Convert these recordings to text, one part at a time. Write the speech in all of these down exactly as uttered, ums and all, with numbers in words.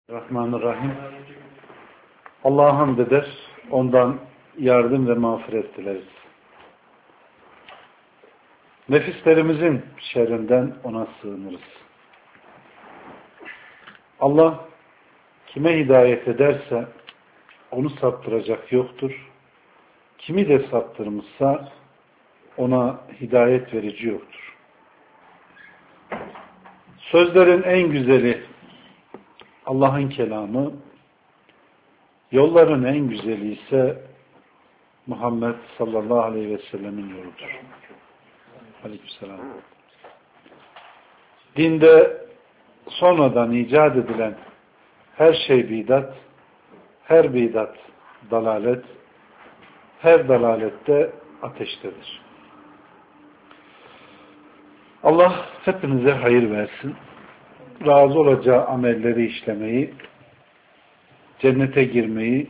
Rahmanirrahim. Allah'a hamd eder, ondan yardım ve mağfiret dileriz. Nefislerimizin şerrinden ona sığınırız. Allah kime hidayet ederse onu saptıracak yoktur. Kimi de saptırmışsa ona hidayet verici yoktur. Sözlerin en güzeli Allah'ın kelamı, yolların en güzeli ise Muhammed sallallahu aleyhi ve sellemin yoludur. Aleykümselam. Dinde sonradan icat edilen her şey bidat, her bidat dalalet, her dalalette ateştedir. Allah hepinize hayır versin. Razı olacağı amelleri işlemeyi, cennete girmeyi,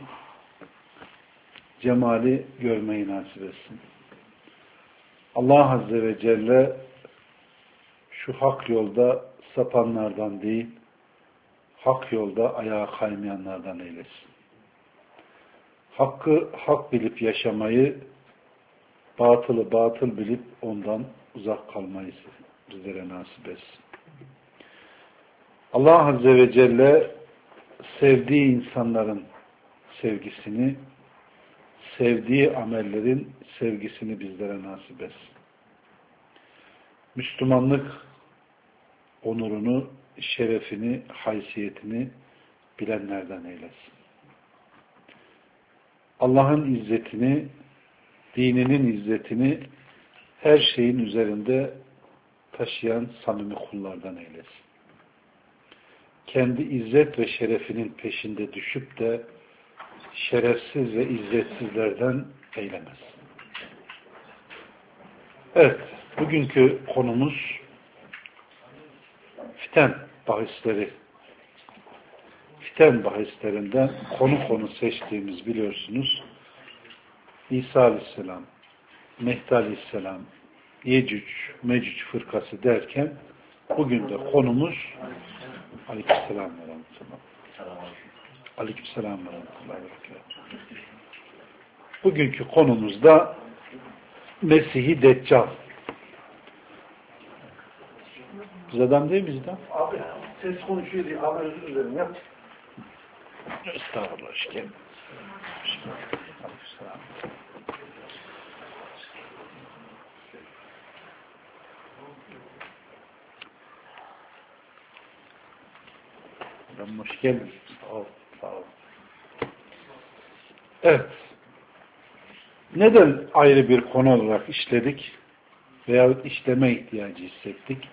cemali görmeyi nasip etsin. Allah Azze ve Celle şu hak yolda sapanlardan değil, hak yolda ayağa kaymayanlardan eylesin. Hakkı hak bilip yaşamayı, batılı batıl bilip ondan uzak kalmayı bizlere nasip etsin. Allah Azze ve Celle sevdiği insanların sevgisini, sevdiği amellerin sevgisini bizlere nasip etsin. Müslümanlık onurunu, şerefini, haysiyetini bilenlerden eylesin. Allah'ın izzetini, dininin izzetini her şeyin üzerinde taşıyan samimi kullardan eylesin. Kendi izzet ve şerefinin peşinde düşüp de şerefsiz ve izzetsizlerden eylemez. Evet, bugünkü konumuz fiten bahisleri. Fiten bahislerinden konu konu seçtiğimiz biliyorsunuz İsa Aleyhisselam, Mehdi Aleyhisselam, Yecüc, Mecüc fırkası derken bugün de konumuz Aleykümselam ve Rahmetullah. Aleykümselam ve Rahmetullah. Bugünkü konumuzda Mesih-i Deccal. Biz adam değil miyiz de? Abi ses konuşuyor diye abi özür dilerim ya. Estağfurullah şekerim. Aleykümselam. Hoş geldin. Sağ ol, sağ ol. Evet. Neden ayrı bir konu olarak işledik veya işleme ihtiyacı hissettik?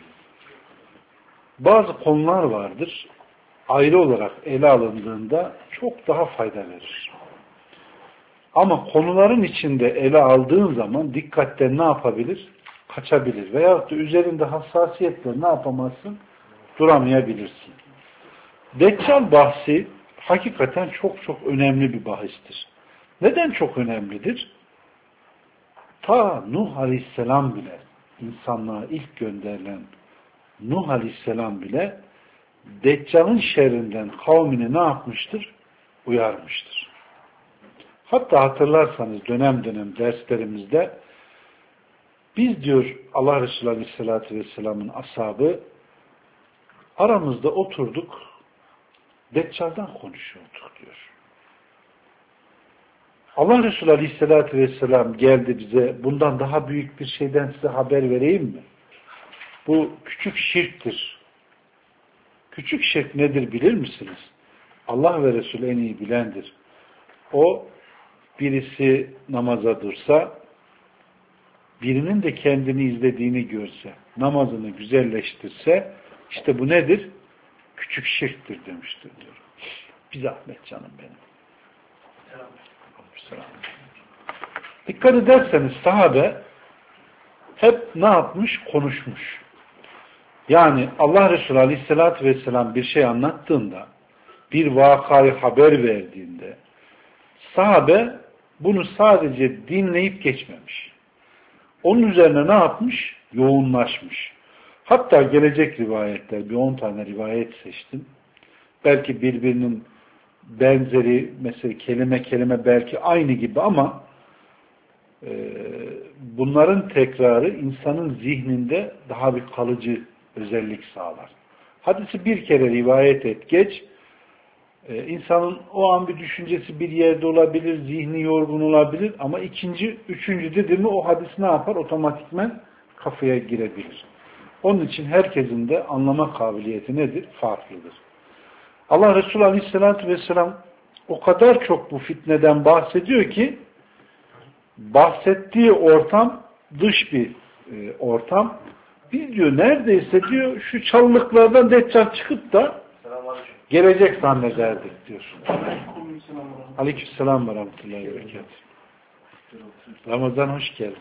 Bazı konular vardır. Ayrı olarak ele alındığında çok daha fayda verir. Ama konuların içinde ele aldığın zaman dikkatten ne yapabilir? Kaçabilir. Veyahut da üzerinde hassasiyetle ne yapamazsın? Duramayabilirsin. Deccal bahsi hakikaten çok çok önemli bir bahistir. Neden çok önemlidir? Ta Nuh Aleyhisselam bile, insanlığa ilk gönderilen Nuh Aleyhisselam bile Deccal'ın şerrinden kavmini ne yapmıştır? Uyarmıştır. Hatta hatırlarsanız dönem dönem derslerimizde biz diyor Allah Resulü Aleyhisselatü Vesselam'ın ashabı aramızda oturduk, Deccal'dan konuşuyorduk diyor. Allah Resulü Aleyhisselatü Vesselam geldi bize, bundan daha büyük bir şeyden size haber vereyim mi? Bu küçük şirktir. Küçük şirk nedir bilir misiniz? Allah ve Resulü en iyi bilendir. O, birisi namaza dursa, birinin de kendini izlediğini görse, namazını güzelleştirse, işte bu nedir? Küçük şirktir demiştir diyor. Bir zahmet canım benim. Selam. Dikkat ederseniz sahabe hep ne yapmış? Konuşmuş. Yani Allah Resulü Aleyhisselatü Vesselam bir şey anlattığında, bir vakayı haber verdiğinde sahabe bunu sadece dinleyip geçmemiş. Onun üzerine ne yapmış? Yoğunlaşmış. Hatta gelecek rivayetler, bir on tane rivayet seçtim. belki birbirinin benzeri, mesela kelime kelime belki aynı gibi ama e, bunların tekrarı insanın zihninde daha bir kalıcı özellik sağlar. Hadisi bir kere rivayet et, geç. Ee, insanın o an bir düşüncesi bir yerde olabilir, zihni yorgun olabilir ama ikinci, üçüncü dedi mi o hadis ne yapar? Otomatikmen kafaya girebilir. Onun için herkesin de anlama kabiliyeti nedir? Farklıdır. Allah Resulü Aleyhisselatü Vesselam o kadar çok bu fitneden bahsediyor ki bahsettiği ortam dış bir e, ortam. Biz diyor neredeyse diyor şu çalılıklardan Deccal çıkıp da gelecek zannederdik diyor. Aleykümselam ve rahmetullahi ve berekatuhu. Ramazan hoş geldin.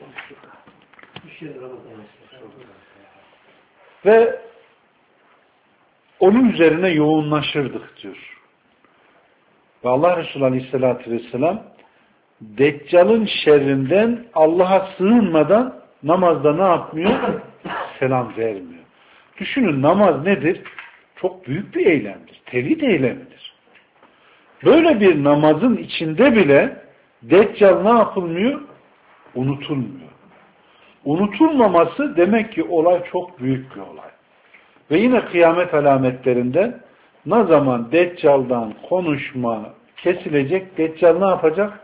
Ve onun üzerine yoğunlaşırdık diyor. Ve Allah Resulü Aleyhisselatü Vesselam Deccal'ın şerrinden Allah'a sığınmadan namazda ne yapmıyor? Selam vermiyor. Düşünün namaz nedir? Çok büyük bir eylemdir. Tevhid eylemidir. Böyle bir namazın içinde bile Deccal ne yapılmıyor? Unutulmuyor. Unutulmaması demek ki olay çok büyük bir olay. Ve yine kıyamet alametlerinden ne zaman Deccal'dan konuşma kesilecek, Deccal ne yapacak?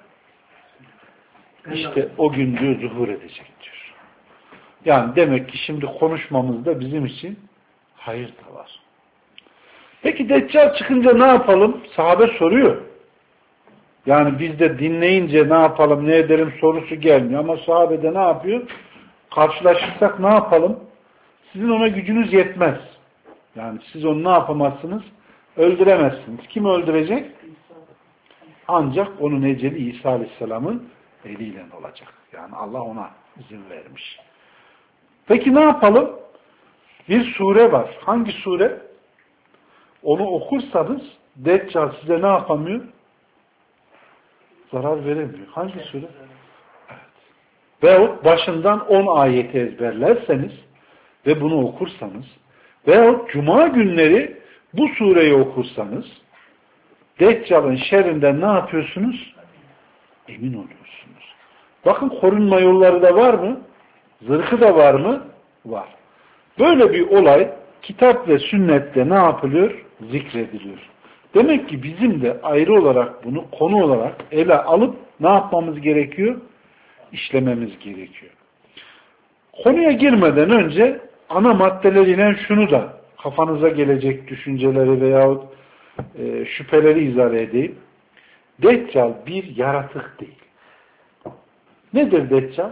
İşte o gün diyor zuhur edecek diyor. Yani demek ki şimdi konuşmamızda bizim için hayır da var. Peki Deccal çıkınca ne yapalım? Sahabe soruyor. Yani biz de dinleyince ne yapalım, ne edelim sorusu gelmiyor. Ama sahabede ne yapıyor? Karşılaşırsak ne yapalım? Sizin ona gücünüz yetmez. Yani siz onu ne yapamazsınız? Öldüremezsiniz. Kim öldürecek? Ancak onun eceli İsa Aleyhisselam'ın eliyle olacak. Yani Allah ona izin vermiş. Peki ne yapalım? Bir sure var. Hangi sure? Onu okursanız Deccal size ne yapamıyor? Zarar veremiyor. Hangi sure? Evet. Veyahut başından on ayeti ezberlerseniz ve bunu okursanız veyahut cuma günleri bu sureyi okursanız Deccal'ın şerrinden ne yapıyorsunuz? Emin oluyorsunuz. Bakın korunma yolları da var mı? Zırhı da var mı? Var. Böyle bir olay kitap ve sünnette ne yapılıyor? Zikrediliyor. Demek ki bizim de ayrı olarak bunu konu olarak ele alıp ne yapmamız gerekiyor? İşlememiz gerekiyor. Konuya girmeden önce ana maddeleriyle şunu da kafanıza gelecek düşünceleri veyahut e, şüpheleri izah edeyim. Deccal bir yaratık değil. Nedir Deccal?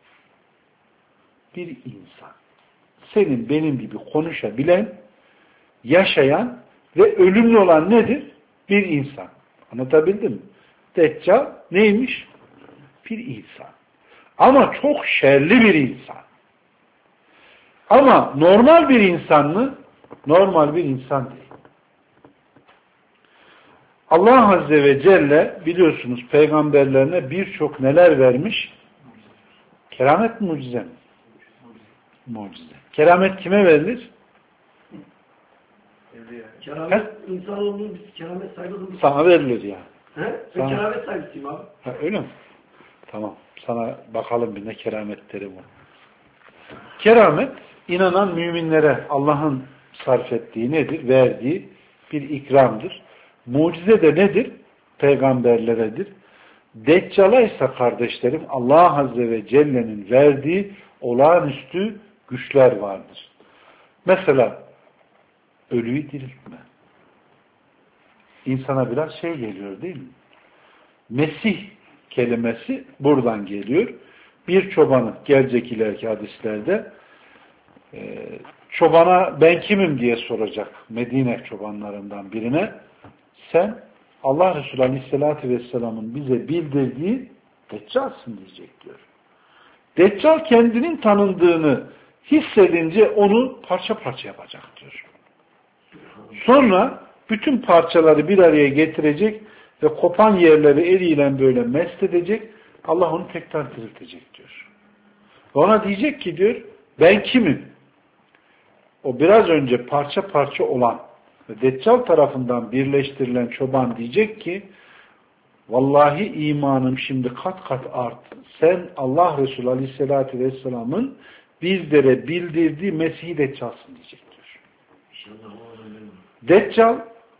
Bir insan. Senin benim gibi konuşabilen, yaşayan ve ölümlü olan nedir? Bir insan. Anlatabildim mi? Deccal neymiş? Bir insan. Ama çok şerli bir insan. Ama normal bir insan mı? Normal bir insan değil. Allah Azze ve Celle biliyorsunuz peygamberlerine birçok neler vermiş? Keramet mucize mi? Mucize. Keramet kime verilir? Keramet insanoğlunun biz keramet saygısını... Sana verilir ya. He? Ben Sana... keramet saygısıyım abi. Ha, öyle mi? Tamam. Sana bakalım bir ne kerametleri var. Keramet inanan müminlere Allah'ın sarf ettiği nedir? Verdiği bir ikramdır. Mucize de nedir? Peygamberleredir. Deccal'a ise kardeşlerim Allah Azze ve Celle'nin verdiği olağanüstü güçler vardır. Mesela ölüyü diriltme. İnsana biraz şey geliyor değil mi? Mesih kelimesi buradan geliyor. Bir çobanı gelecek ileriki hadislerde e, çobana ben kimim diye soracak Medine çobanlarından birine. Sen Allah Resulü Aleyhisselatü Vesselam'ın bize bildirdiği Deccal'sın diyecek diyor. Deccal kendinin tanındığını hissedince onu parça parça yapacak diyor. Sonra bütün parçaları bir araya getirecek ve kopan yerleri eliyle böyle mest edecek. Allah onu tekrar diriltecek diyor. Ona diyecek ki diyor ben kimim? O biraz önce parça parça olan Ve Deccal tarafından birleştirilen çoban diyecek ki vallahi imanım şimdi kat kat arttı. Sen Allah Resulü Aleyhisselatü Vesselam'ın bizlere bildirdiği Mesih-i Deccal'sın diyecektir. Deccal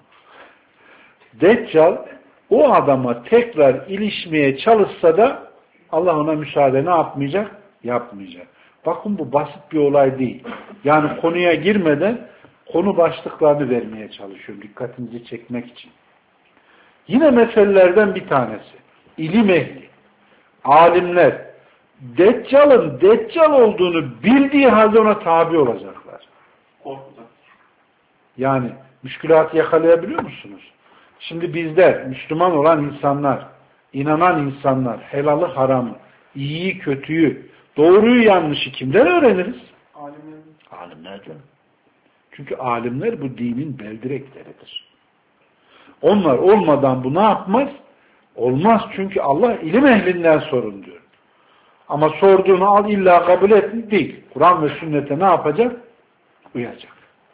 Deccal o adama tekrar ilişmeye çalışsa da Allah ona müsaade ne yapmayacak? Yapmayacak. Bakın bu basit bir olay değil. Yani konuya girmeden konu başlıklarını vermeye çalışıyorum. Dikkatinizi çekmek için. Yine meselelerden bir tanesi. İlim ehli, alimler, Deccal'ın Deccal olduğunu bildiği halde ona tabi olacaklar. Korkudan. Yani müşkülatı yakalayabiliyor musunuz? Şimdi bizler, Müslüman olan insanlar, inanan insanlar, helalı haramı, iyiyi kötüyü, doğruyu yanlışı kimden öğreniriz? Alimler. Alimlerden. Çünkü alimler bu dinin beldirekleridir. Onlar olmadan bu ne yapmaz? Olmaz çünkü Allah ilim ehlinden sorun diyor. Ama sorduğunu al illa kabul et değil. Kur'an ve sünnete ne yapacak? Uyacak.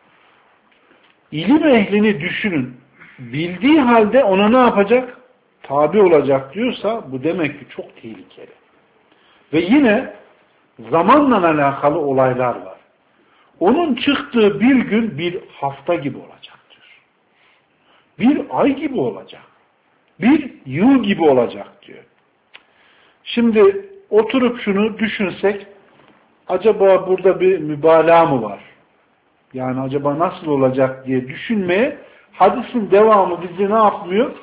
İlim ehlini düşünün. Bildiği halde ona ne yapacak? Tabi olacak diyorsa bu demek ki çok tehlikeli. Ve yine zamanla alakalı olaylar var. Onun çıktığı bir gün bir hafta gibi olacaktır. Bir ay gibi olacak. Bir yıl gibi olacak diyor. Şimdi oturup şunu düşünsek, acaba burada bir mübalağa mı var? Yani acaba nasıl olacak diye düşünmeye hadisin devamı bizi ne yapmıyor?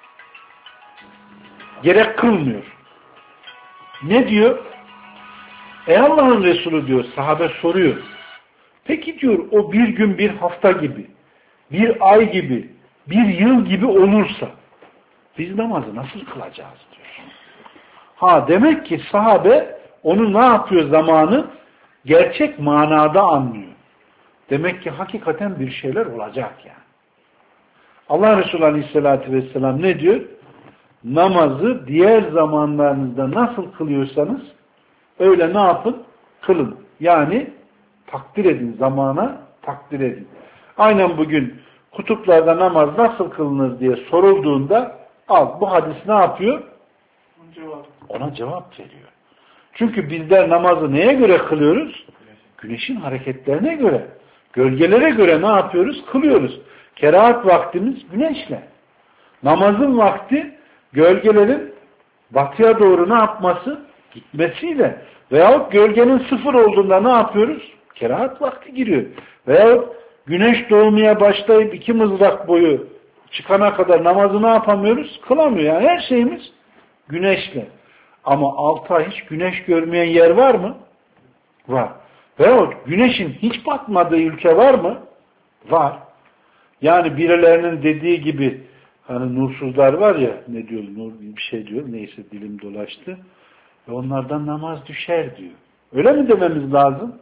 Gerek kılmıyor. Ne diyor? Ey Allah'ın Resulü diyor, sahabe soruyor. Peki diyor o bir gün bir hafta gibi, bir ay gibi, bir yıl gibi olursa biz namazı nasıl kılacağız diyor. Ha demek ki sahabe onu ne yapıyor zamanı? Gerçek manada anlıyor. Demek ki hakikaten bir şeyler olacak yani. Allah Resulü Aleyhisselatü Vesselam ne diyor? Namazı diğer zamanlarınızda nasıl kılıyorsanız öyle ne yapın? Kılın. Yani takdir edin. Zamana takdir edin. Aynen bugün kutuplarda namaz nasıl kılınır diye sorulduğunda al bu hadis ne yapıyor? Cevap. Ona cevap veriyor. Çünkü bizler namazı neye göre kılıyoruz? Güneşin hareketlerine göre. Gölgelere göre ne yapıyoruz? Kılıyoruz. Kerahat vaktimiz güneşle. Namazın vakti gölgelerin batıya doğru ne yapması? Gitmesiyle. Veyahut gölgenin sıfır olduğunda ne yapıyoruz? Kerahat vakti giriyor. Veyahut güneş doğmaya başlayıp iki mızrak boyu çıkana kadar namazı ne yapamıyoruz? Kılamıyor. Yani her şeyimiz güneşle. Ama altı ay hiç güneş görmeyen yer var mı? Var. Veyahut güneşin hiç batmadığı ülke var mı? Var. Yani birilerinin dediği gibi hani nursuzlar var ya ne diyor nur bir şey diyor neyse dilim dolaştı ve onlardan namaz düşer diyor. Öyle mi dememiz lazım?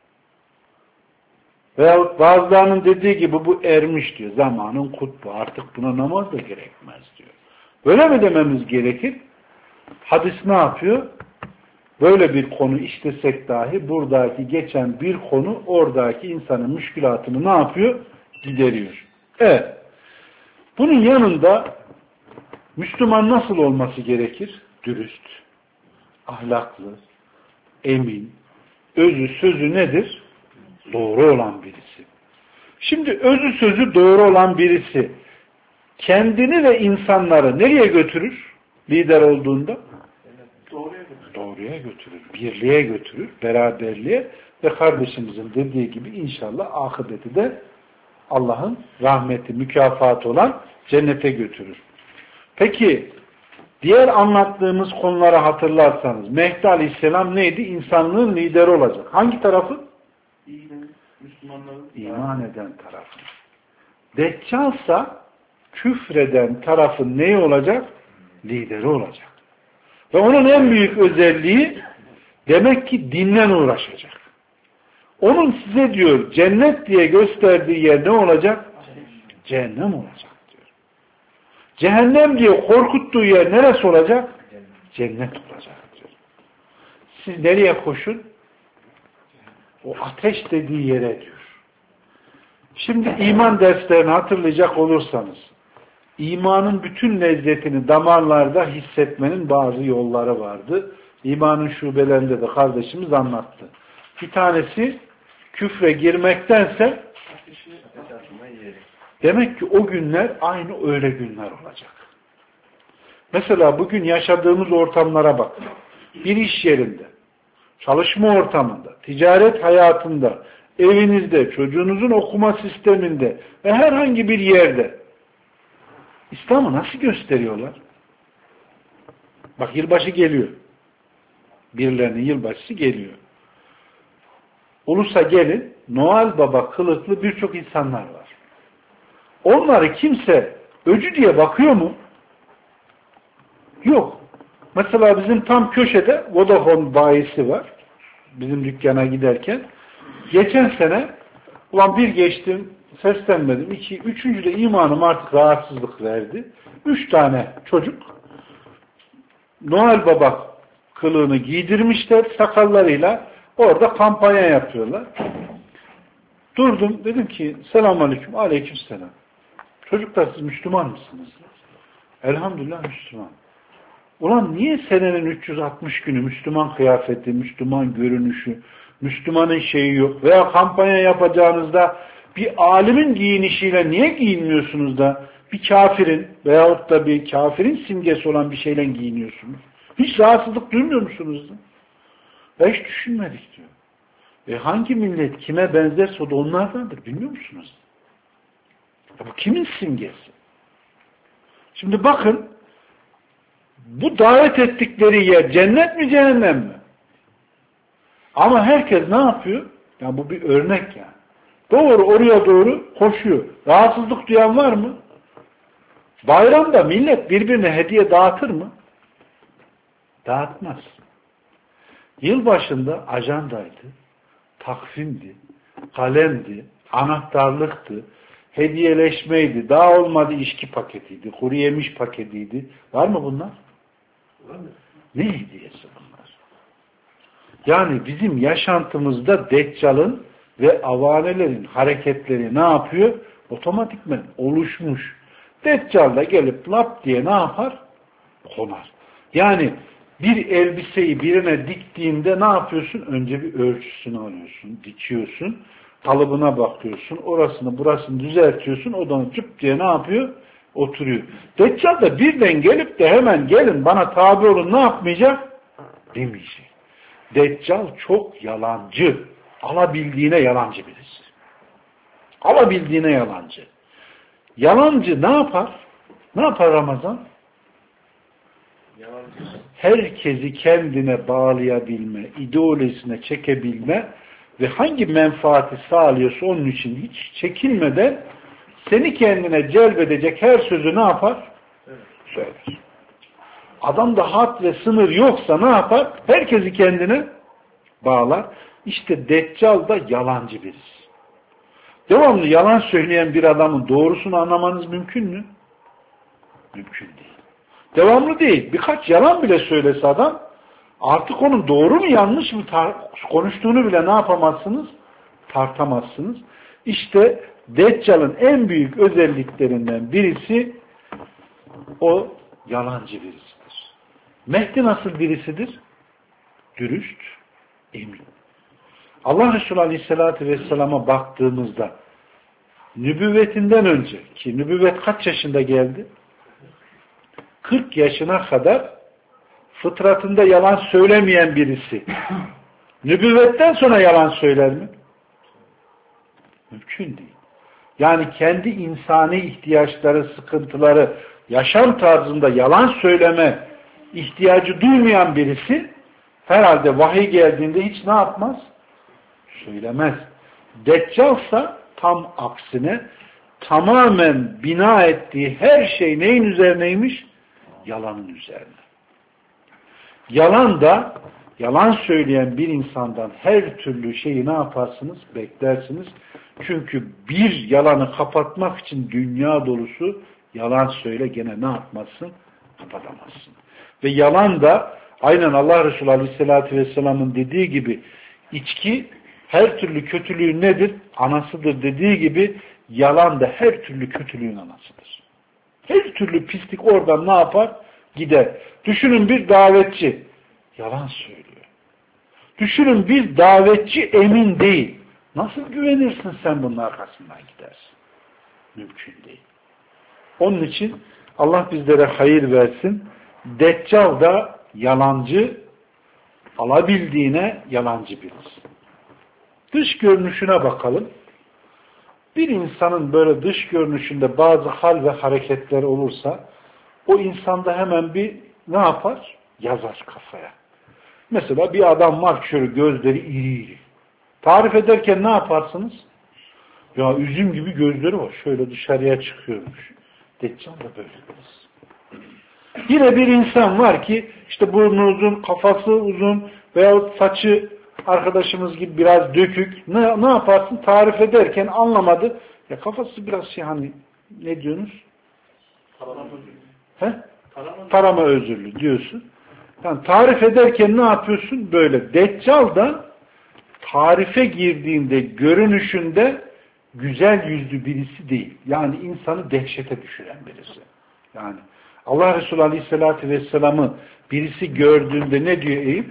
Veyahut bazılarının dediği gibi bu ermiş diyor. Zamanın kutbu artık buna namaz da gerekmez diyor. Böyle mi dememiz gerekir? Hadis ne yapıyor? Böyle bir konu işlesek dahi buradaki geçen bir konu oradaki insanın müşkülatını ne yapıyor? Gideriyor. Evet. Bunun yanında Müslüman nasıl olması gerekir? Dürüst, ahlaklı, emin, özü sözü nedir? Doğru olan birisi. Şimdi özü sözü doğru olan birisi kendini ve insanları nereye götürür? Lider olduğunda? Doğruya götürür. Doğruya götürür, birliğe götürür, beraberliğe ve kardeşimizin dediği gibi inşallah akıbeti de Allah'ın rahmeti, mükafatı olan cennete götürür. Peki diğer anlattığımız konuları hatırlarsanız Mehdi Aleyhisselam neydi? İnsanlığın lideri olacak. Hangi tarafı? İyinin, Müslümanların İman eden tarafı. Deccalsa küfreden tarafın neyi olacak? Lideri olacak. Ve onun en büyük özelliği demek ki dinle uğraşacak. Onun size diyor cennet diye gösterdiği yer ne olacak? Cehennem olacak diyor. Cehennem diye korkuttuğu yer neresi olacak? Cennet olacak diyor. Siz nereye koşun? O ateş dediği yere diyor. Şimdi iman derslerini hatırlayacak olursanız, imanın bütün lezzetini damarlarda hissetmenin bazı yolları vardı. İmanın şubelerinde de kardeşimiz anlattı. Bir tanesi küfre girmektense demek ki o günler aynı öyle günler olacak. Mesela bugün yaşadığımız ortamlara bak. Bir iş yerinde, çalışma ortamında, ticaret hayatında, evinizde, çocuğunuzun okuma sisteminde ve herhangi bir yerde İslam'ı nasıl gösteriyorlar? Bak yılbaşı geliyor. Birilerinin yılbaşısı geliyor. Ulusa gelin, Noel Baba kılıklı birçok insanlar var. Onları kimse öcü diye bakıyor mu? Yok. Mesela bizim tam köşede Vodafone bayisi var. Bizim dükkana giderken. Geçen sene ulan bir geçtim, seslenmedim. İki, üçüncü de imanım artık rahatsızlık verdi. Üç tane çocuk Noel Baba kılığını giydirmişler sakallarıyla. Orada kampanya yapıyorlar. Durdum, dedim ki selamünaleyküm, aleykümselam. Çocuklar siz Müslüman mısınız? Elhamdülillah Müslüman. Ulan niye senenin üç yüz altmış günü Müslüman kıyafeti, Müslüman görünüşü, Müslümanın şeyi yok veya kampanya yapacağınızda bir alimin giyinişiyle niye giyinmiyorsunuz da bir kafirin veyahut da bir kafirin simgesi olan bir şeyle giyiniyorsunuz? Hiç rahatsızlık duymuyor musunuz da? Ya hiç düşünmedik diyor. E hangi millet kime benzerse o da onlardandır. Bilmiyor musunuz? Ya bu kimin simgesi? Şimdi bakın bu davet ettikleri yer cennet mi cehennem mi? Ama herkes ne yapıyor? Yani bu bir örnek yani. Doğru oraya doğru koşuyor. Rahatsızlık duyan var mı? Bayramda millet birbirine hediye dağıtır mı? Dağıtmaz. Yılbaşında ajandaydı, takvimdi, kalemdi, anahtarlıktı, hediyeleşmeydi, daha olmadı içki paketiydi, kuru yemiş paketiydi. Var mı bunlar? Var mı? Ne hediyesi bunlar? Yani bizim yaşantımızda Deccal'ın ve avanelerin hareketleri ne yapıyor? Otomatikmen oluşmuş. Deccal da gelip lap diye ne yapar? Konar. Yani bir elbiseyi birine diktiğinde ne yapıyorsun? Önce bir ölçüsünü alıyorsun, dikiyorsun, kalıbına bakıyorsun, orasını burasını düzeltiyorsun, odanı cıp diye ne yapıyor? Oturuyor. Deccal da birden gelip de hemen gelin bana tabi olun ne yapmayacak? Demeyecek. Deccal çok yalancı. Alabildiğine yalancı birisi. Alabildiğine yalancı. Yalancı ne yapar? Ne yapar Ramazan? Herkesi kendine bağlayabilme, ideolojisine çekebilme ve hangi menfaati sağlıyorsa onun için hiç çekinmeden seni kendine celbedecek her sözü ne yapar? Söyler. Adamda had ve sınır yoksa ne yapar? Herkesi kendine bağlar. İşte Deccal da yalancı birisi. Devamlı yalan söyleyen bir adamın doğrusunu anlamanız mümkün mü? Mümkün değil. Devamlı değil. Birkaç yalan bile söylese adam artık onun doğru mu yanlış mı konuştuğunu bile ne yapamazsınız? Tartamazsınız. İşte Deccal'ın en büyük özelliklerinden birisi o yalancı birisidir. Mehdi nasıl birisidir? Dürüst, emin. Allah Resulü Aleyhisselatü Vesselam'a baktığımızda nübüvvetinden önce ki nübüvvet kaç yaşında geldi? kırk yaşına kadar fıtratında yalan söylemeyen birisi nübüvvetten sonra yalan söyler mi? Mümkün değil. Yani kendi insani ihtiyaçları, sıkıntıları, yaşam tarzında yalan söyleme ihtiyacı duymayan birisi herhalde vahiy geldiğinde hiç ne yapmaz? Söylemez. Deccalsa tam aksine tamamen bina ettiği her şey neyin üzerineymiş? Yalanın üzerine. Yalan da yalan söyleyen bir insandan her türlü şeyi ne yaparsınız? Beklersiniz. Çünkü bir yalanı kapatmak için dünya dolusu yalan söyle gene ne yapmazsın? Kapatamazsın. Ve yalan da aynen Allah Resulü Aleyhisselatü Vesselam'ın dediği gibi içki her türlü kötülüğün nedir? Anasıdır dediği gibi yalan da her türlü kötülüğün anasıdır. Her türlü pislik oradan ne yapar? Gider. Düşünün bir davetçi yalan söylüyor. Düşünün bir davetçi emin değil. Nasıl güvenirsin sen bunun arkasından gidersin? Mümkün değil. Onun için Allah bizlere hayır versin. Deccal da yalancı, alabildiğine yalancı bilir. Dış görünüşüne bakalım. Bir insanın böyle dış görünüşünde bazı hal ve hareketler olursa o insanda hemen bir ne yapar? Yazar kafaya. Mesela bir adam var şöyle gözleri iri iri. Tarif ederken ne yaparsınız? Ya üzüm gibi gözleri var. Şöyle dışarıya çıkıyormuş. Deccal da böyle biraz. Yine bir insan var ki işte burnu uzun, kafası uzun veyahut saçı arkadaşımız gibi biraz dökük. Ne, ne yaparsın? Tarif ederken anlamadı. Ya kafası biraz şey hani ne diyorsunuz? Tarama özürlü. He? Tarama, Tarama özürlü diyorsun. Yani tarif ederken ne yapıyorsun? Böyle. Deccal da tarife girdiğinde görünüşünde güzel yüzlü birisi değil. Yani insanı dehşete düşüren birisi. Yani Allah Resulü Aleyhisselatü Vesselam'ı birisi gördüğünde ne diyor Eyüp?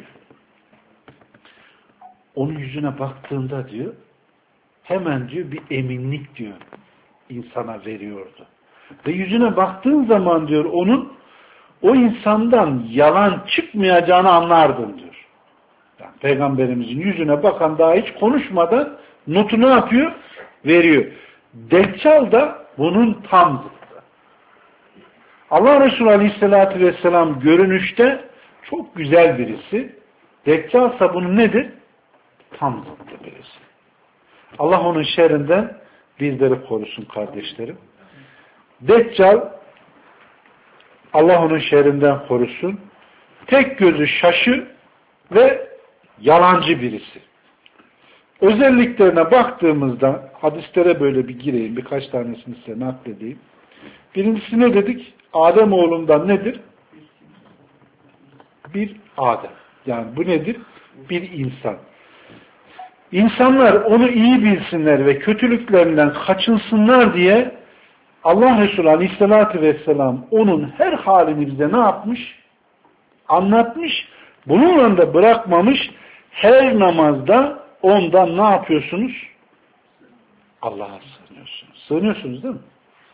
Onun yüzüne baktığında diyor, hemen diyor bir eminlik diyor insana veriyordu. Ve yüzüne baktığın zaman diyor onun o insandan yalan çıkmayacağını anlardın diyor. Yani Peygamberimizin yüzüne bakan daha hiç konuşmadan notu ne yapıyor? Veriyor. Deccal da bunun tam zıttı. Allah Resulü Aleyhisselatü Vesselam görünüşte çok güzel birisi. Deccal ise bunun nedir? Tam zıttı birisi. Allah onun şerrinden bizleri korusun kardeşlerim. Deccal Allah onun şerrinden korusun. Tek gözü şaşı ve yalancı birisi. Özelliklerine baktığımızda hadislere böyle bir gireyim. Birkaç tanesini size nakledeyim. Birincisi ne dedik? Adem oğlundan nedir? Bir Adem. Yani bu nedir? Bir insan. İnsanlar onu iyi bilsinler ve kötülüklerinden kaçınsınlar diye Allah Resulü Aleyhisselatü Vesselam onun her halini bize ne yapmış? Anlatmış. Bununla da bırakmamış. Her namazda ondan ne yapıyorsunuz? Allah'a sığınıyorsunuz. Sığınıyorsunuz değil mi?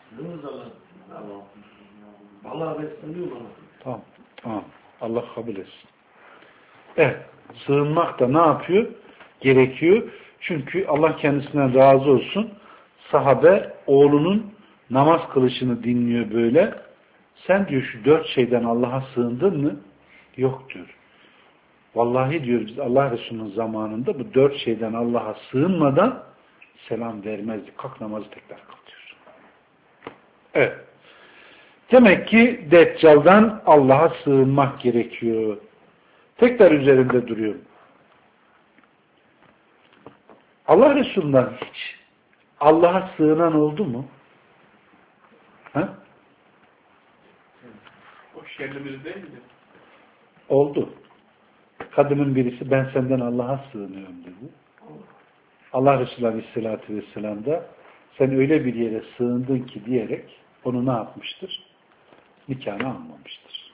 Allah'a ben sığınıyorum ama. Tamam. Tamam. Allah kabul etsin. Evet. Sığınmak da ne yapıyor? Gerekiyor. Çünkü Allah kendisinden razı olsun. Sahabe oğlunun namaz kılışını dinliyor böyle. Sen diyor şu dört şeyden Allah'a sığındın mı? Yok diyor. Vallahi diyor biz Allah Resulü'nün zamanında bu dört şeyden Allah'a sığınmadan selam vermezdik. Kalk namazı tekrar kılıyor. Evet. Demek ki Deccal'dan Allah'a sığınmak gerekiyor. Tekrar üzerinde duruyorum. Allah Resulü'nden hiç Allah'a sığınan oldu mu? Ha? O şerli biri değil mi? Oldu. Kadının birisi ben senden Allah'a sığınıyorum dedi. Allah Resulü Aleyhisselatü Vesselam da sen öyle bir yere sığındın ki diyerek onu ne yapmıştır? Nikahını almamıştır.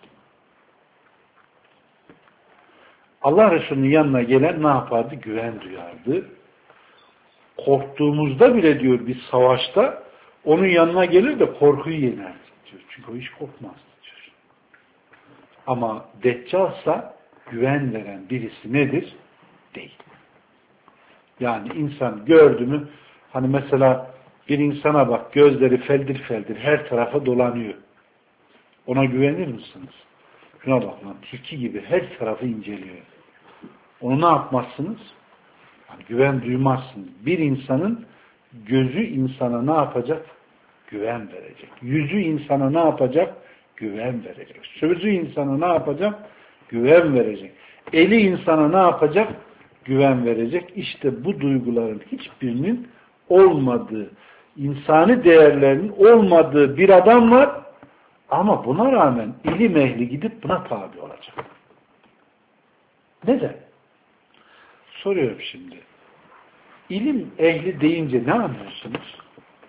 Allah Resulü'nün yanına gelen ne yapardı? Güven duyardı. Korktuğumuzda bile diyor bir savaşta onun yanına gelir de korkuyu yenerdi diyor. Çünkü o hiç korkmazdı diyor. Ama Deccal'sa güven veren birisi nedir? Değil. Yani insan gördü mü hani mesela bir insana bak gözleri feldir feldir her tarafa dolanıyor. Ona güvenir misiniz? Şuna bak lan tilki gibi her tarafı inceliyor. Onu ne yapmazsınız? Yani güven duymazsınız. Bir insanın gözü insana ne yapacak? Güven verecek. Yüzü insana ne yapacak? Güven verecek. Sözü insana ne yapacak? Güven verecek. Eli insana ne yapacak? Güven verecek. İşte bu duyguların hiçbirinin olmadığı, insani değerlerin olmadığı bir adam var ama buna rağmen ilim ehli gidip buna tabi olacak. Neden? Soruyorum şimdi. İlim ehli deyince ne anlıyorsunuz?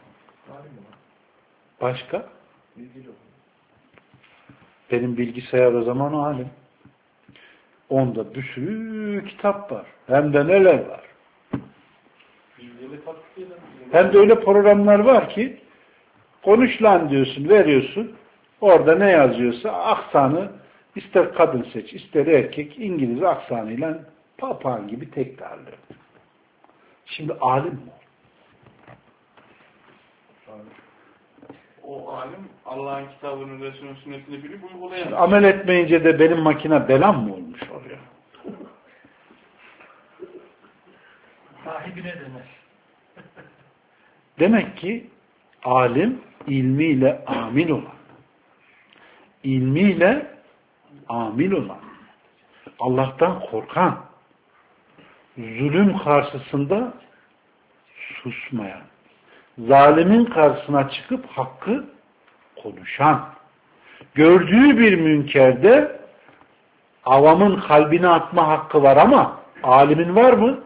Başka? Benim bilgisayar o zaman alim. Onda bir sürü kitap var. Hem de neler var. Hem de öyle programlar var ki konuş lan diyorsun, veriyorsun. Orada ne yazıyorsa aksanı ister kadın seç, ister erkek İngiliz aksanıyla papağan gibi tekrarlıyor. Şimdi alim mi? O alim Allah'ın kitabını, Resulünün sünnetini bilip uygulayan. Amel etmeyince de benim makine belam mı olmuş oluyor? Sahibine demez. Demek ki alim ilmiyle amil olan. İlmiyle amil olan. Allah'tan korkan. Zulüm karşısında susmayan. Zalimin karşısına çıkıp hakkı konuşan. Gördüğü bir münkerde avamın kalbine atma hakkı var ama alimin var mı?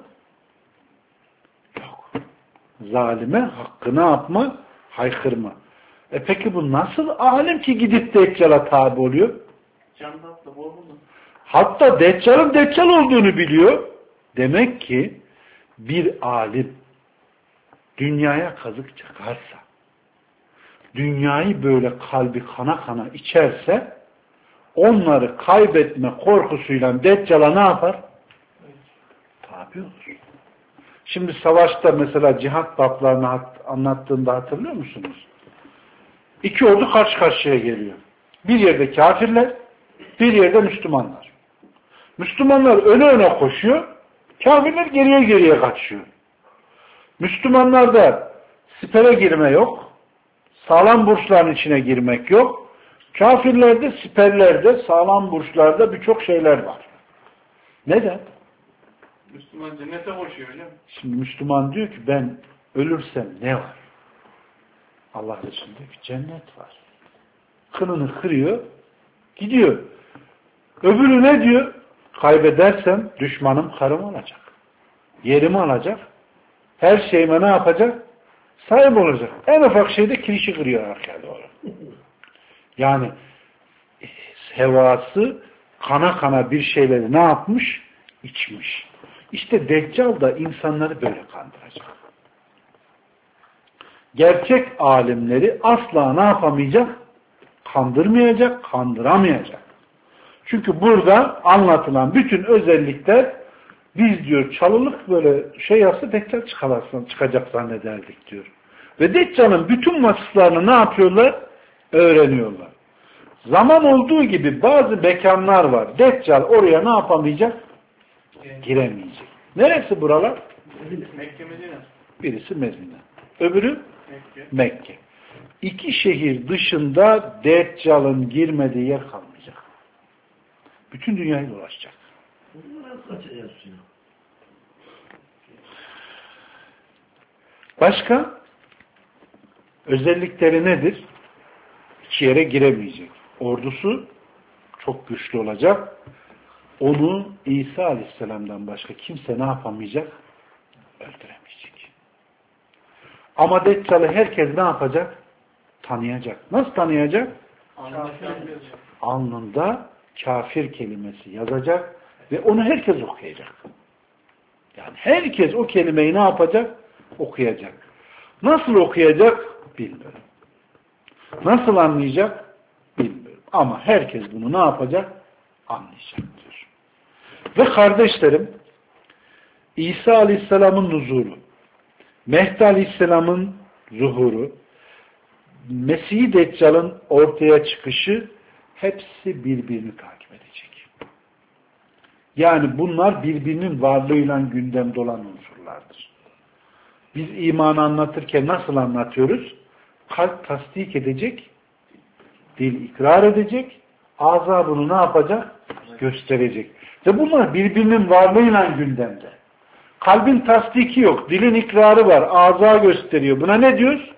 Yok. Zalime hakkını atma, haykırma. E peki bu nasıl alim ki gidip Deccal'a tabi oluyor? Candatla boğuldu. Hatta Deccal'ın Deccal olduğunu biliyor. Demek ki bir alim dünyaya kazık çakarsa, dünyayı böyle kalbi kana kana içerse, onları kaybetme korkusuyla Deccal'a ne yapar? Tabi olur. Şimdi savaşta mesela cihat bablarını anlattığında hatırlıyor musunuz? İki ordu karşı karşıya geliyor. Bir yerde kafirler, bir yerde Müslümanlar. Müslümanlar öne öne koşuyor, kafirler geriye geriye kaçıyor. Müslümanlarda sipere girme yok, sağlam burçların içine girmek yok. Kafirlerde, siperlerde, sağlam burçlarda birçok şeyler var. Neden? Müslüman cennete koşuyor hocam. Şimdi Müslüman diyor ki ben ölürsem ne var? Allah Resulü diyor ki cennet var. Kınını kırıyor, gidiyor. Öbürü ne diyor? Kaybedersem düşmanım karım olacak. Yerimi alacak. Her şeyime ne yapacak? Sahip olacak. En ufak şeyde kirişi kırıyor arkaya doğru. Yani hevası kana kana bir şeyleri ne yapmış? İçmiş. İşte Deccal da insanları böyle kandıracak. Gerçek alimleri asla ne yapamayacak? Kandırmayacak, kandıramayacak. Çünkü burada anlatılan bütün özellikler biz diyor çalılık böyle şey yapsa Deccal çıkacak zannederdik diyor. Ve Deccal'ın bütün vasıflarını ne yapıyorlar? Öğreniyorlar. Zaman olduğu gibi bazı mekanlar var. Deccal oraya ne yapamayacak? Giremeyecek. Neresi buralar? Mekke, Medine. Birisi Medine. Öbürü Mekke. Mekke. İki şehir dışında Deccal'ın girmediği yer kalmayacak. Bütün dünyayı dolaşacak. Başka? Özellikleri nedir? Hiç yere giremeyecek. Ordusu çok güçlü olacak. Onu İsa Aleyhisselam'dan başka kimse ne yapamayacak? Öldüremeyecek. Ama Deccal'ı herkes ne yapacak? Tanıyacak. Nasıl tanıyacak? Alnında kafir kelimesi yazacak ve onu herkes okuyacak. Yani herkes o kelimeyi ne yapacak? Okuyacak. Nasıl okuyacak? Bilmiyorum. Nasıl anlayacak? Bilmiyorum. Ama herkes bunu ne yapacak? Anlayacak diyor. Ve kardeşlerim, İsa Aleyhisselam'ın nuzulu, Mehdi Aleyhisselam'ın zuhuru, Mesih-i Deccal'ın ortaya çıkışı hepsi birbirini takip edecek. Yani bunlar birbirinin varlığıyla gündemde olan unsurlardır. Biz imanı anlatırken nasıl anlatıyoruz? Kalp tasdik edecek, dil ikrar edecek, ağza bunu ne yapacak? Gösterecek. Ve bunlar birbirinin varlığıyla gündemde. Kalbin tasdiki yok, dilin ikrarı var, ağza gösteriyor. Buna ne diyoruz?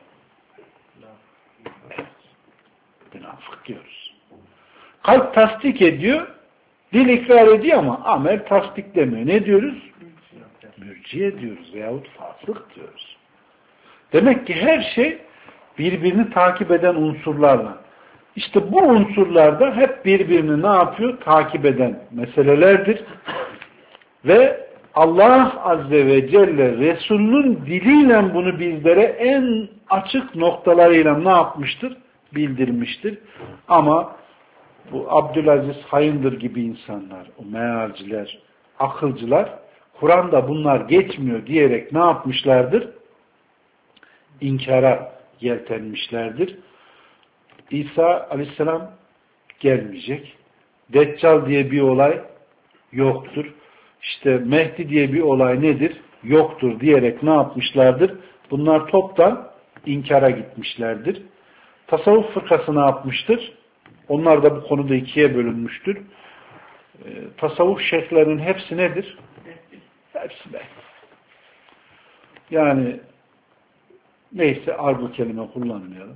Münafık diyoruz. Kalp tasdik ediyor, dil ikrar ediyor ama amel tasdiklemiyor. Ne diyoruz? Mürciye. mürciye diyoruz veyahut fasık diyoruz. Demek ki her şey birbirini takip eden unsurlarla. İşte bu unsurlarda hep birbirini ne yapıyor? Takip eden meselelerdir. Ve Allah Azze ve Celle Resulünün diliyle bunu bizlere en açık noktalarıyla ne yapmıştır? Bildirmiştir. Ama bu Abdülaziz Hayındır gibi insanlar, o mealciler, akılcılar, Kur'an'da bunlar geçmiyor diyerek ne yapmışlardır? İnkara yeltenmişlerdir. İsa Aleyhisselam gelmeyecek. Deccal diye bir olay yoktur. İşte Mehdi diye bir olay nedir? Yoktur diyerek ne yapmışlardır? Bunlar toptan inkara gitmişlerdir. Tasavvuf fırkası ne yapmıştır? Onlar da bu konuda ikiye bölünmüştür. E, tasavvuf şeyhlerinin hepsi nedir? Hepsi Mehdi. Yani neyse argo kelime kullanmayalım.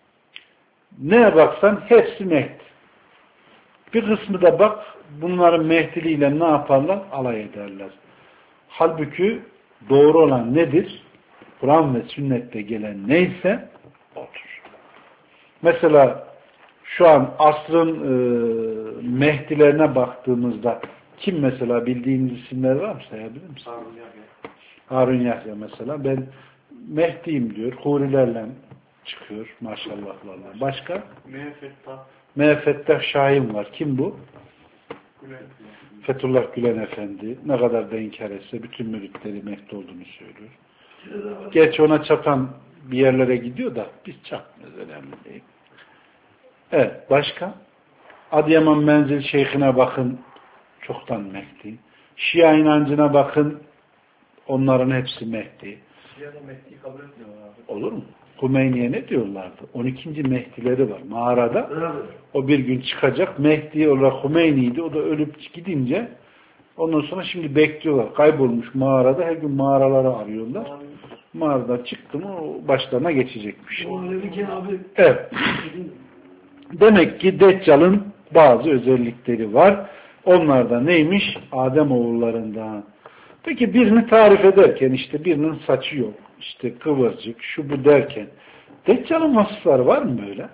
Neye baksan hepsi Mehdi. Bir kısmı da bak bunların Mehdiliğiyle ne yaparlar? Alay ederler. Halbuki doğru olan nedir? Kur'an ve sünnette gelen neyse odur. Mesela şu an asrın e, Mehdilerine baktığımızda kim mesela bildiğiniz isimler var mı? Sayabilir misin? Harun Yahya. Harun Yahya mesela. Ben Mehdi'yim diyor. Hurilerle çıkıyor maşallahlarla. Başka? Mehfettah. Mehfettah Şahin var. Kim bu? Gülen. Fethullah Gülen Efendi. Ne kadar da inkar etse bütün müritleri Mehdi olduğunu söylüyor. Gerçi ona çapan bir yerlere gidiyor da biz çakmıyoruz. Önemli değil. Evet. Başka? Adıyaman Menzil Şeyhine bakın. Çoktan Mehdi. Şia inancına bakın. Onların hepsi Mehdi. Şia'da Mehdi'yi kabul etmiyorlar abi. Olur mu? Hümeyni'ye ne diyorlardı? on ikinci Mehdileri var mağarada. Evet. O bir gün çıkacak. Mehdi olarak Hümeyni'ydi. O da ölüp gidince ondan sonra şimdi bekliyorlar. Kaybolmuş mağarada. Her gün mağaraları arıyorlar. Abi. Mağaradan çıktı mı o başlarına geçecekmiş. O öyle bir abi. Evet. Demek ki Deccal'ın bazı özellikleri var. Onlar da neymiş? Adem oğullarından. Peki birini tarif ederken işte birinin saçı yok. İşte kıvırcık, şu bu derken Deccal'ın vasıfları var mı böyle?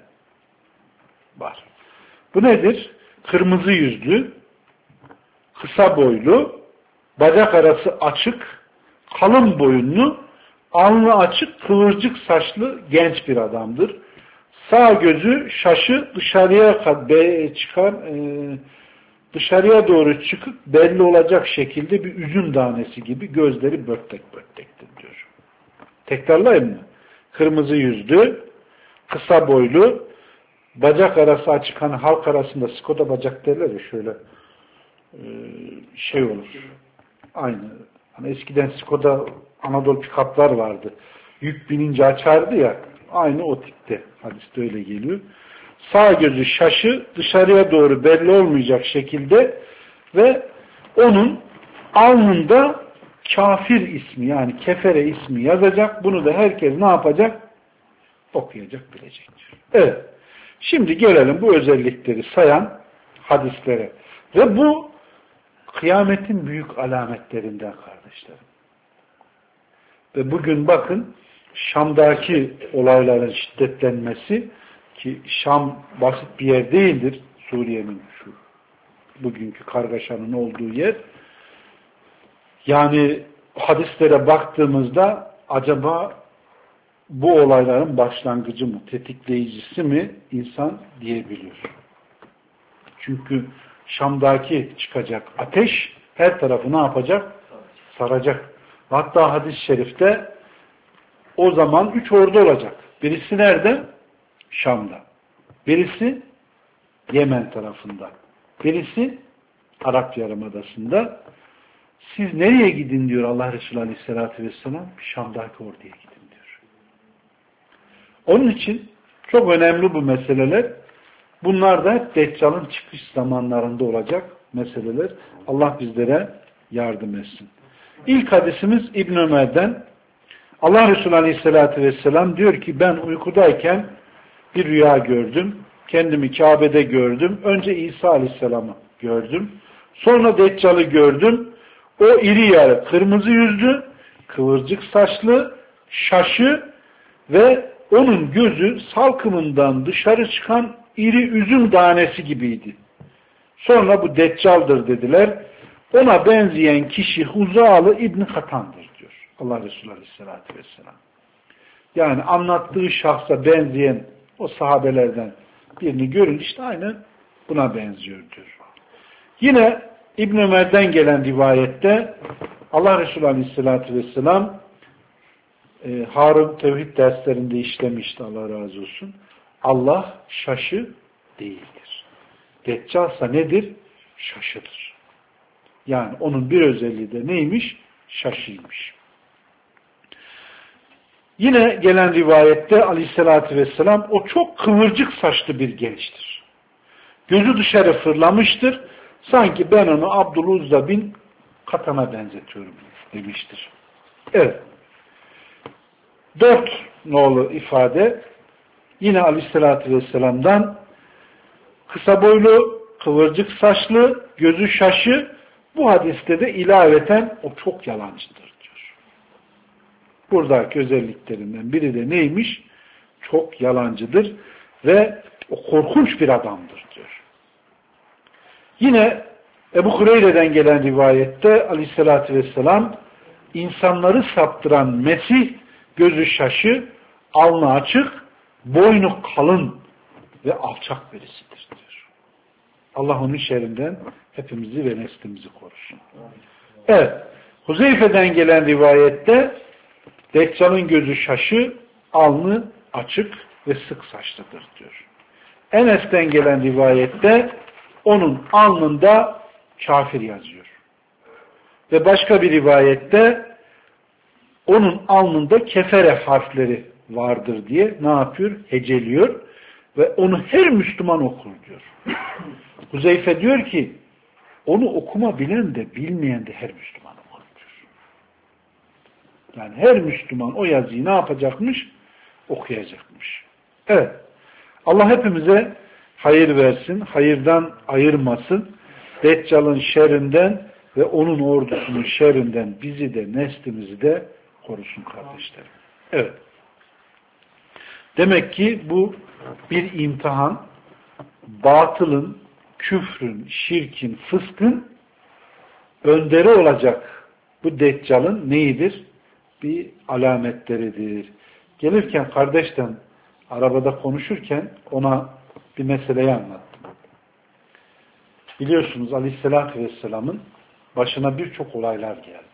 Var. Bu nedir? Kırmızı yüzlü, kısa boylu, bacak arası açık, kalın boyunlu, alnı açık, kıvırcık saçlı genç bir adamdır. Sağ gözü şaşı dışarıya çıkan e, dışarıya doğru çıkıp belli olacak şekilde bir üzüm tanesi gibi gözleri börtek börtektir diyor. Tekrarlayayım mı? Kırmızı yüzlü, kısa boylu, bacak arası açık, hani halk arasında Skoda bacak derler ya şöyle şey olur. Aynı. Hani eskiden Skoda Anadolu pikaplar vardı. Yük binince açardı ya. Aynı o tipte. Hadiste öyle geliyor. Sağ gözü şaşı dışarıya doğru belli olmayacak şekilde ve onun alnında kafir ismi yani kefere ismi yazacak. Bunu da herkes ne yapacak? Okuyacak, bilecektir. Evet. Şimdi gelelim bu özellikleri sayan hadislere. Ve bu kıyametin büyük alametlerinden kardeşlerim. Ve bugün bakın Şam'daki olayların şiddetlenmesi ki Şam basit bir yer değildir. Suriye'nin şu bugünkü kargaşanın olduğu yer. Yani hadislere baktığımızda acaba bu olayların başlangıcı mı, tetikleyicisi mi insan diyebiliyor. Çünkü Şam'daki çıkacak ateş her tarafı ne yapacak? Saracak. Hatta hadis-i şerifte o zaman üç ordu olacak. Birisi nerede? Şam'da. Birisi Yemen tarafında. Birisi Arap Yarımadası'nda. Siz nereye gidin diyor Allah Resulü Aleyhisselatü Vesselam? Şam'daki orduya gidin diyor. Onun için çok önemli bu meseleler. Bunlar da hep Deccal'ın çıkış zamanlarında olacak meseleler. Allah bizlere yardım etsin. İlk hadisimiz İbn Ömer'den. Allah Resulü Aleyhisselatü Vesselam diyor ki ben uykudayken bir rüya gördüm. Kendimi Kabe'de gördüm. Önce İsa Aleyhisselam'ı gördüm. Sonra Deccal'ı gördüm. O iri yarı kırmızı yüzlü, kıvırcık saçlı, şaşı ve onun gözü salkımından dışarı çıkan iri üzüm tanesi gibiydi. Sonra bu Deccal'dır dediler. Ona benzeyen kişi Huzalı İbni Katan'dır diyor Allah Resulü Aleyhisselatü Vesselam. Yani anlattığı şahsa benzeyen o sahabelerden birini görün işte aynen buna benziyor diyor. Yine İbn Ömer'den gelen rivayette Allah Resulü Aleyhisselatü Vesselam e, Harun Tevhid derslerinde işlemişti, Allah razı olsun. Allah şaşı değildir. Deccalsa nedir? Şaşıdır. Yani onun bir özelliği de neymiş? Şaşıymış. Yine gelen rivayette Aleyhisselatü Vesselam o çok kıvırcık saçlı bir gençtir. Gözü dışarı fırlamıştır. Sanki ben onu Abdüluzza bin Katan'a benzetiyorum demiştir. Evet. Dört nolu ifade yine Aleyhisselatü Vesselam'dan kısa boylu, kıvırcık saçlı, gözü şaşı, bu hadiste de ilaveten o çok yalancıdır diyor. Buradaki özelliklerinden biri de neymiş? Çok yalancıdır ve o korkunç bir adamdır diyor. Yine Ebu Hureyre'den gelen rivayette Aleyhisselatü Vesselam insanları saptıran Mesih gözü şaşı, alnı açık, boynu kalın ve alçak birisidir diyor. Allah onun şerrinden hepimizi ve neslimizi korusun. Evet. Huzeyfe'den gelen rivayette Deccal'ın gözü şaşı, alnı açık ve sık saçlıdır diyor. Enes'ten gelen rivayette onun alnında kafir yazıyor. Ve başka bir rivayette onun alnında kefere harfleri vardır diye ne yapıyor? Heceliyor ve onu her Müslüman okur diyor. Huzeyfe diyor ki onu okuma bilen de bilmeyen de her Müslüman okur diyor. Yani her Müslüman o yazıyı ne yapacakmış? Okuyacakmış. Evet. Allah hepimize hayır versin, hayırdan ayırmasın, Deccal'ın şerrinden ve onun ordusunun şerrinden bizi de neslimizi de korusun kardeşlerim. Evet. Demek ki bu bir imtihan, batılın, küfrün, şirkin, fıskın önderi olacak bu Deccal'ın neyidir? Bir alametleridir. Gelirken kardeşten arabada konuşurken ona bir meseleyi anlattım. Biliyorsunuz Aleyhisselatü Vesselam'ın başına birçok olaylar geldi.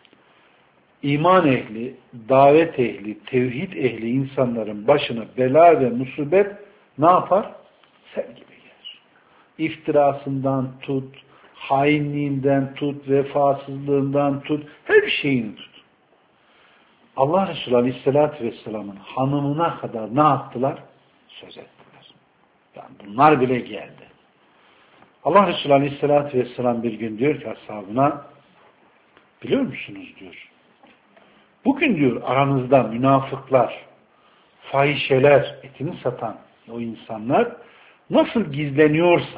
İman ehli, davet ehli, tevhid ehli insanların başına bela ve musibet ne yapar? Sel gibi gelir. İftirasından tut, hainliğinden tut, vefasızlığından tut, her şeyini tut. Allah Resulü Aleyhisselatü Vesselam'ın hanımına kadar ne yaptılar? Söz ettiler. Yani bunlar bile geldi. Allah Resulü Aleyhisselatü Vesselam bir gün diyor ki ashabına, biliyor musunuz diyor, bugün diyor aranızda münafıklar, fahişeler, etini satan o insanlar nasıl gizleniyorsa,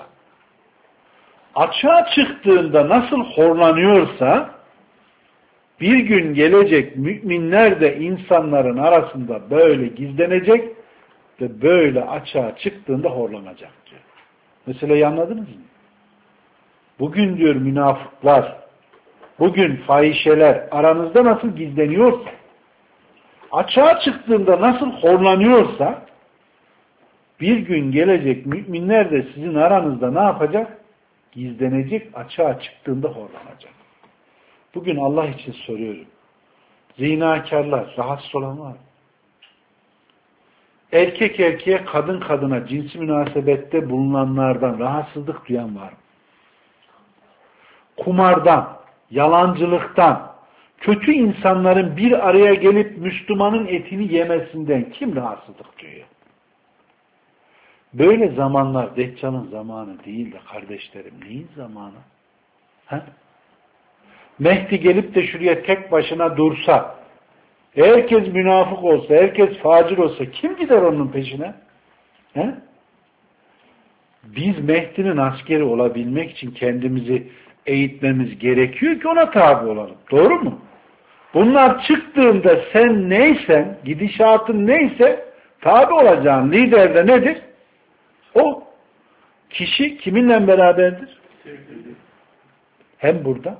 açığa çıktığında nasıl horlanıyorsa, bir gün gelecek müminler de insanların arasında böyle gizlenecek ve böyle açığa çıktığında horlanacak diyor. Meseleyi anladınız mı? Bugün diyor münafıklar, bugün fahişeler aranızda nasıl gizleniyorsa, açığa çıktığında nasıl horlanıyorsa, bir gün gelecek müminler de sizin aranızda ne yapacak? Gizlenecek, açığa çıktığında horlanacak. Bugün Allah için soruyorum. Zinakarlar, rahatsız olan var mı? Erkek erkeğe, kadın kadına cinsi münasebette bulunanlardan rahatsızlık duyan var mı? Kumardan, yalancılıktan, kötü insanların bir araya gelip Müslümanın etini yemesinden kim rahatsızlık duyuyor? Böyle zamanlar Deccal'ın zamanı değil de kardeşlerim, neyin zamanı? He? Mehdi gelip de şuraya tek başına dursa, herkes münafık olsa, herkes facir olsa kim gider onun peşine? He? Biz Mehdi'nin askeri olabilmek için kendimizi eğitmemiz gerekiyor ki ona tabi olalım. Doğru mu? Bunlar çıktığında sen neysen, gidişatın neyse tabi olacağın lider de nedir? O. Kişi kiminle beraberdir? Hem burada.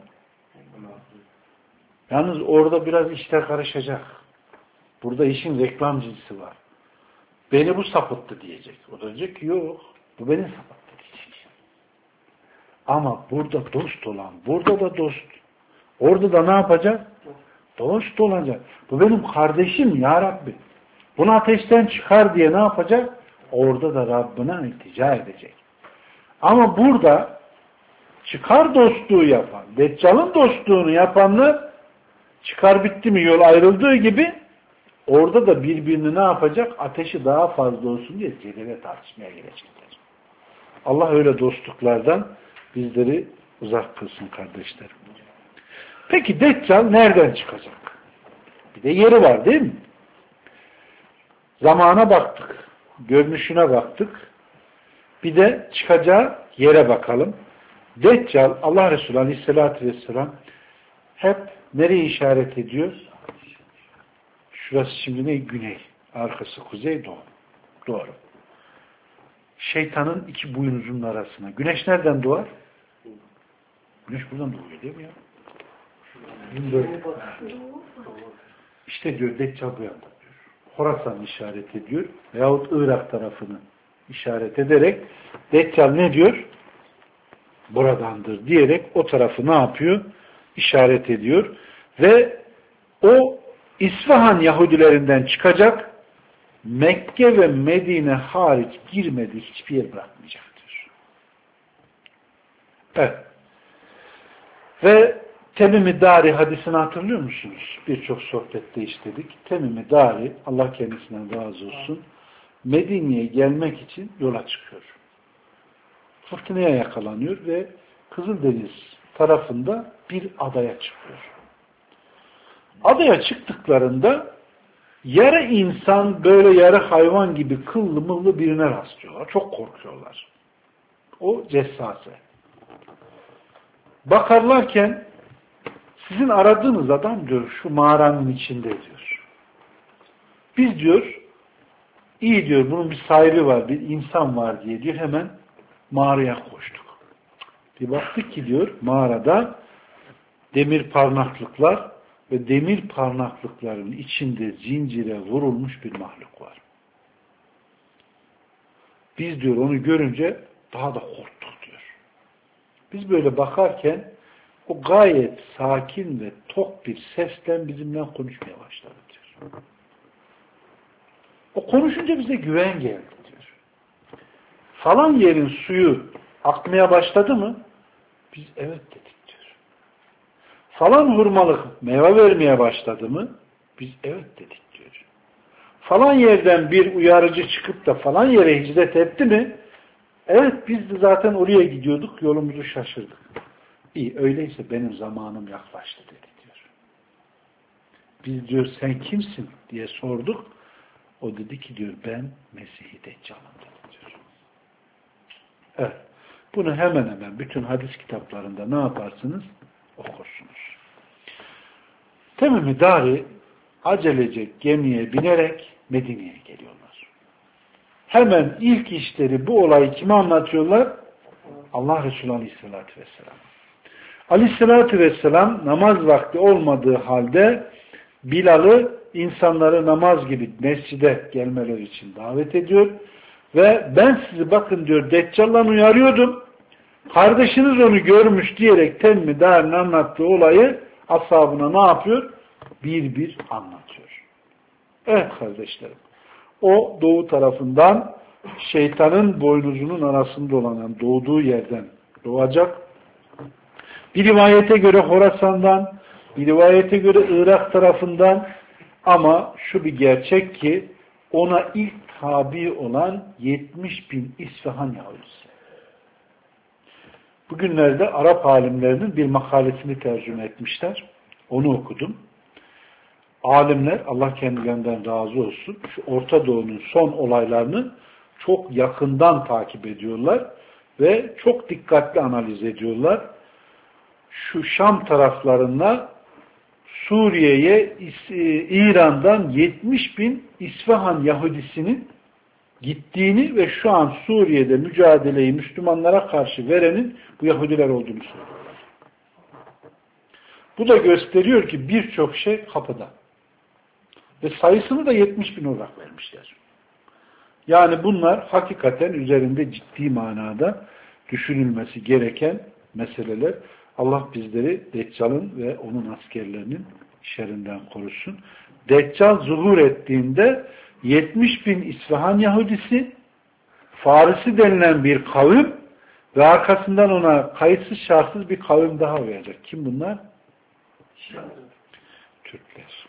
Yalnız orada biraz işler karışacak. Burada işin reklam cinsi var. Beni bu sapıttı diyecek. O da diyecek ki yok. Bu beni sapıttı diyecek. Ama burada dost olan, burada da dost. Orada da ne yapacak? Dost olacak. Bu benim kardeşim ya Rabbi. Bunu ateşten çıkar diye ne yapacak? Orada da Rabbine iltica edecek. Ama burada çıkar dostluğu yapan, Deccal'ın dostluğunu yapanlar çıkar bitti mi yol ayrıldığı gibi orada da birbirini ne yapacak? Ateşi daha fazla olsun diye cedele tartışmaya gelecekler. Allah öyle dostluklardan bizleri uzak kılsın kardeşlerim. Peki Deccal nereden çıkacak? Bir de yeri var değil mi? Zamana baktık. Görünüşüne baktık. Bir de çıkacağı yere bakalım. Deccal Allah Resulü Aleyhisselatü Vesselam hep nereye işaret ediyor? Şurası şimdi ne? Güney. Arkası kuzey, doğu. Doğru. Şeytanın iki boynuzunun arasına. Güneş nereden doğar? Güneş buradan doğuyor değil mi ya? İşte diyor Deccal bu yanda diyor. Horasan işaret ediyor. Veyahut Irak tarafını işaret ederek Deccal ne diyor? Buradandır diyerek o tarafı ne yapıyor? İşaret ediyor. Ve o İsfahan Yahudilerinden çıkacak, Mekke ve Medine hariç girmediği hiçbir yer bırakmayacaktır. Evet. Ve Temim-i Dari hadisini hatırlıyor musunuz? Birçok sohbette işledik. Temim-i Dari, Allah kendisinden razı olsun, Medine'ye gelmek için yola çıkıyor. Fırtınaya yakalanıyor ve Kızıldeniz tarafında bir adaya çıkıyor. Adaya çıktıklarında yarı insan böyle yarı hayvan gibi kıllı mıllı birine rastlıyorlar. Çok korkuyorlar. O cessase. Bakarlarken sizin aradığınız adam diyor şu mağaranın içinde diyor. Biz diyor iyi diyor bunun bir sahibi var, bir insan var diye diyor hemen mağaraya koştuk. Bir baktık ki diyor mağarada demir parmaklıklar ve demir parmaklıkların içinde zincire vurulmuş bir mahluk var. Biz diyor onu görünce daha da korktuk diyor. Biz böyle bakarken o gayet sakin ve tok bir sesle bizimle konuşmaya başladı diyor. O konuşunca bize güven geldi diyor. Falan yerin suyu akmaya başladı mı? Biz evet dedik diyor. Falan hurmalık meyve vermeye başladı mı? Biz evet dedik diyor. Falan yerden bir uyarıcı çıkıp da falan yere hicret etti mi? Evet biz de zaten oraya gidiyorduk, yolumuzu şaşırdık. İyi öyleyse benim zamanım yaklaştı dedi diyor. Biz diyor sen kimsin diye sorduk. O dedi ki diyor ben Mesih-i Deccal'ım dedi diyor. Evet. Bunu hemen hemen bütün hadis kitaplarında ne yaparsınız? Okursunuz. Temim-i Dari acelece gemiye binerek Medine'ye geliyorlar. Hemen ilk işleri bu olayı kime anlatıyorlar? Allah Resulü Aleyhisselatü Vesselam. Aleyhisselatü Vesselam namaz vakti olmadığı halde Bilal'ı insanları namaz gibi mescide gelmeleri için davet ediyor ve ben sizi bakın diyor Deccal'dan uyarıyordum. Kardeşiniz onu görmüş diyerek Temmi Dari'nin anlattığı olayı ashabına ne yapıyor? Bir bir anlatıyor. Evet kardeşlerim. O doğu tarafından şeytanın boynuzunun arasında olan doğduğu yerden doğacak. Bir rivayete göre Horasan'dan, bir rivayete göre Irak tarafından ama şu bir gerçek ki ona ilk tabi olan yetmiş bin İsfahan Yahudisi. Bugünlerde Arap alimlerinin bir makalesini tercüme etmişler. Onu okudum. Alimler, Allah kendilerinden razı olsun, şu Orta Doğu'nun son olaylarını çok yakından takip ediyorlar ve çok dikkatli analiz ediyorlar. şu Şam taraflarına Suriye'ye İran'dan yetmiş bin İsfahan Yahudisinin gittiğini ve şu an Suriye'de mücadeleyi Müslümanlara karşı verenin bu Yahudiler olduğunu söylüyorlar. Bu da gösteriyor ki birçok şey kapıda. Ve sayısını da yetmiş bin olarak vermişler. Yani bunlar hakikaten üzerinde ciddi manada düşünülmesi gereken meseleler. Allah bizleri Deccal'ın ve onun askerlerinin şerrinden korusun. Deccal zuhur ettiğinde yetmiş bin İsfahan Yahudisi, Farisi denilen bir kavim ve arkasından ona kayıtsız şartsız bir kavim daha uyacak. Kim bunlar? Türkler.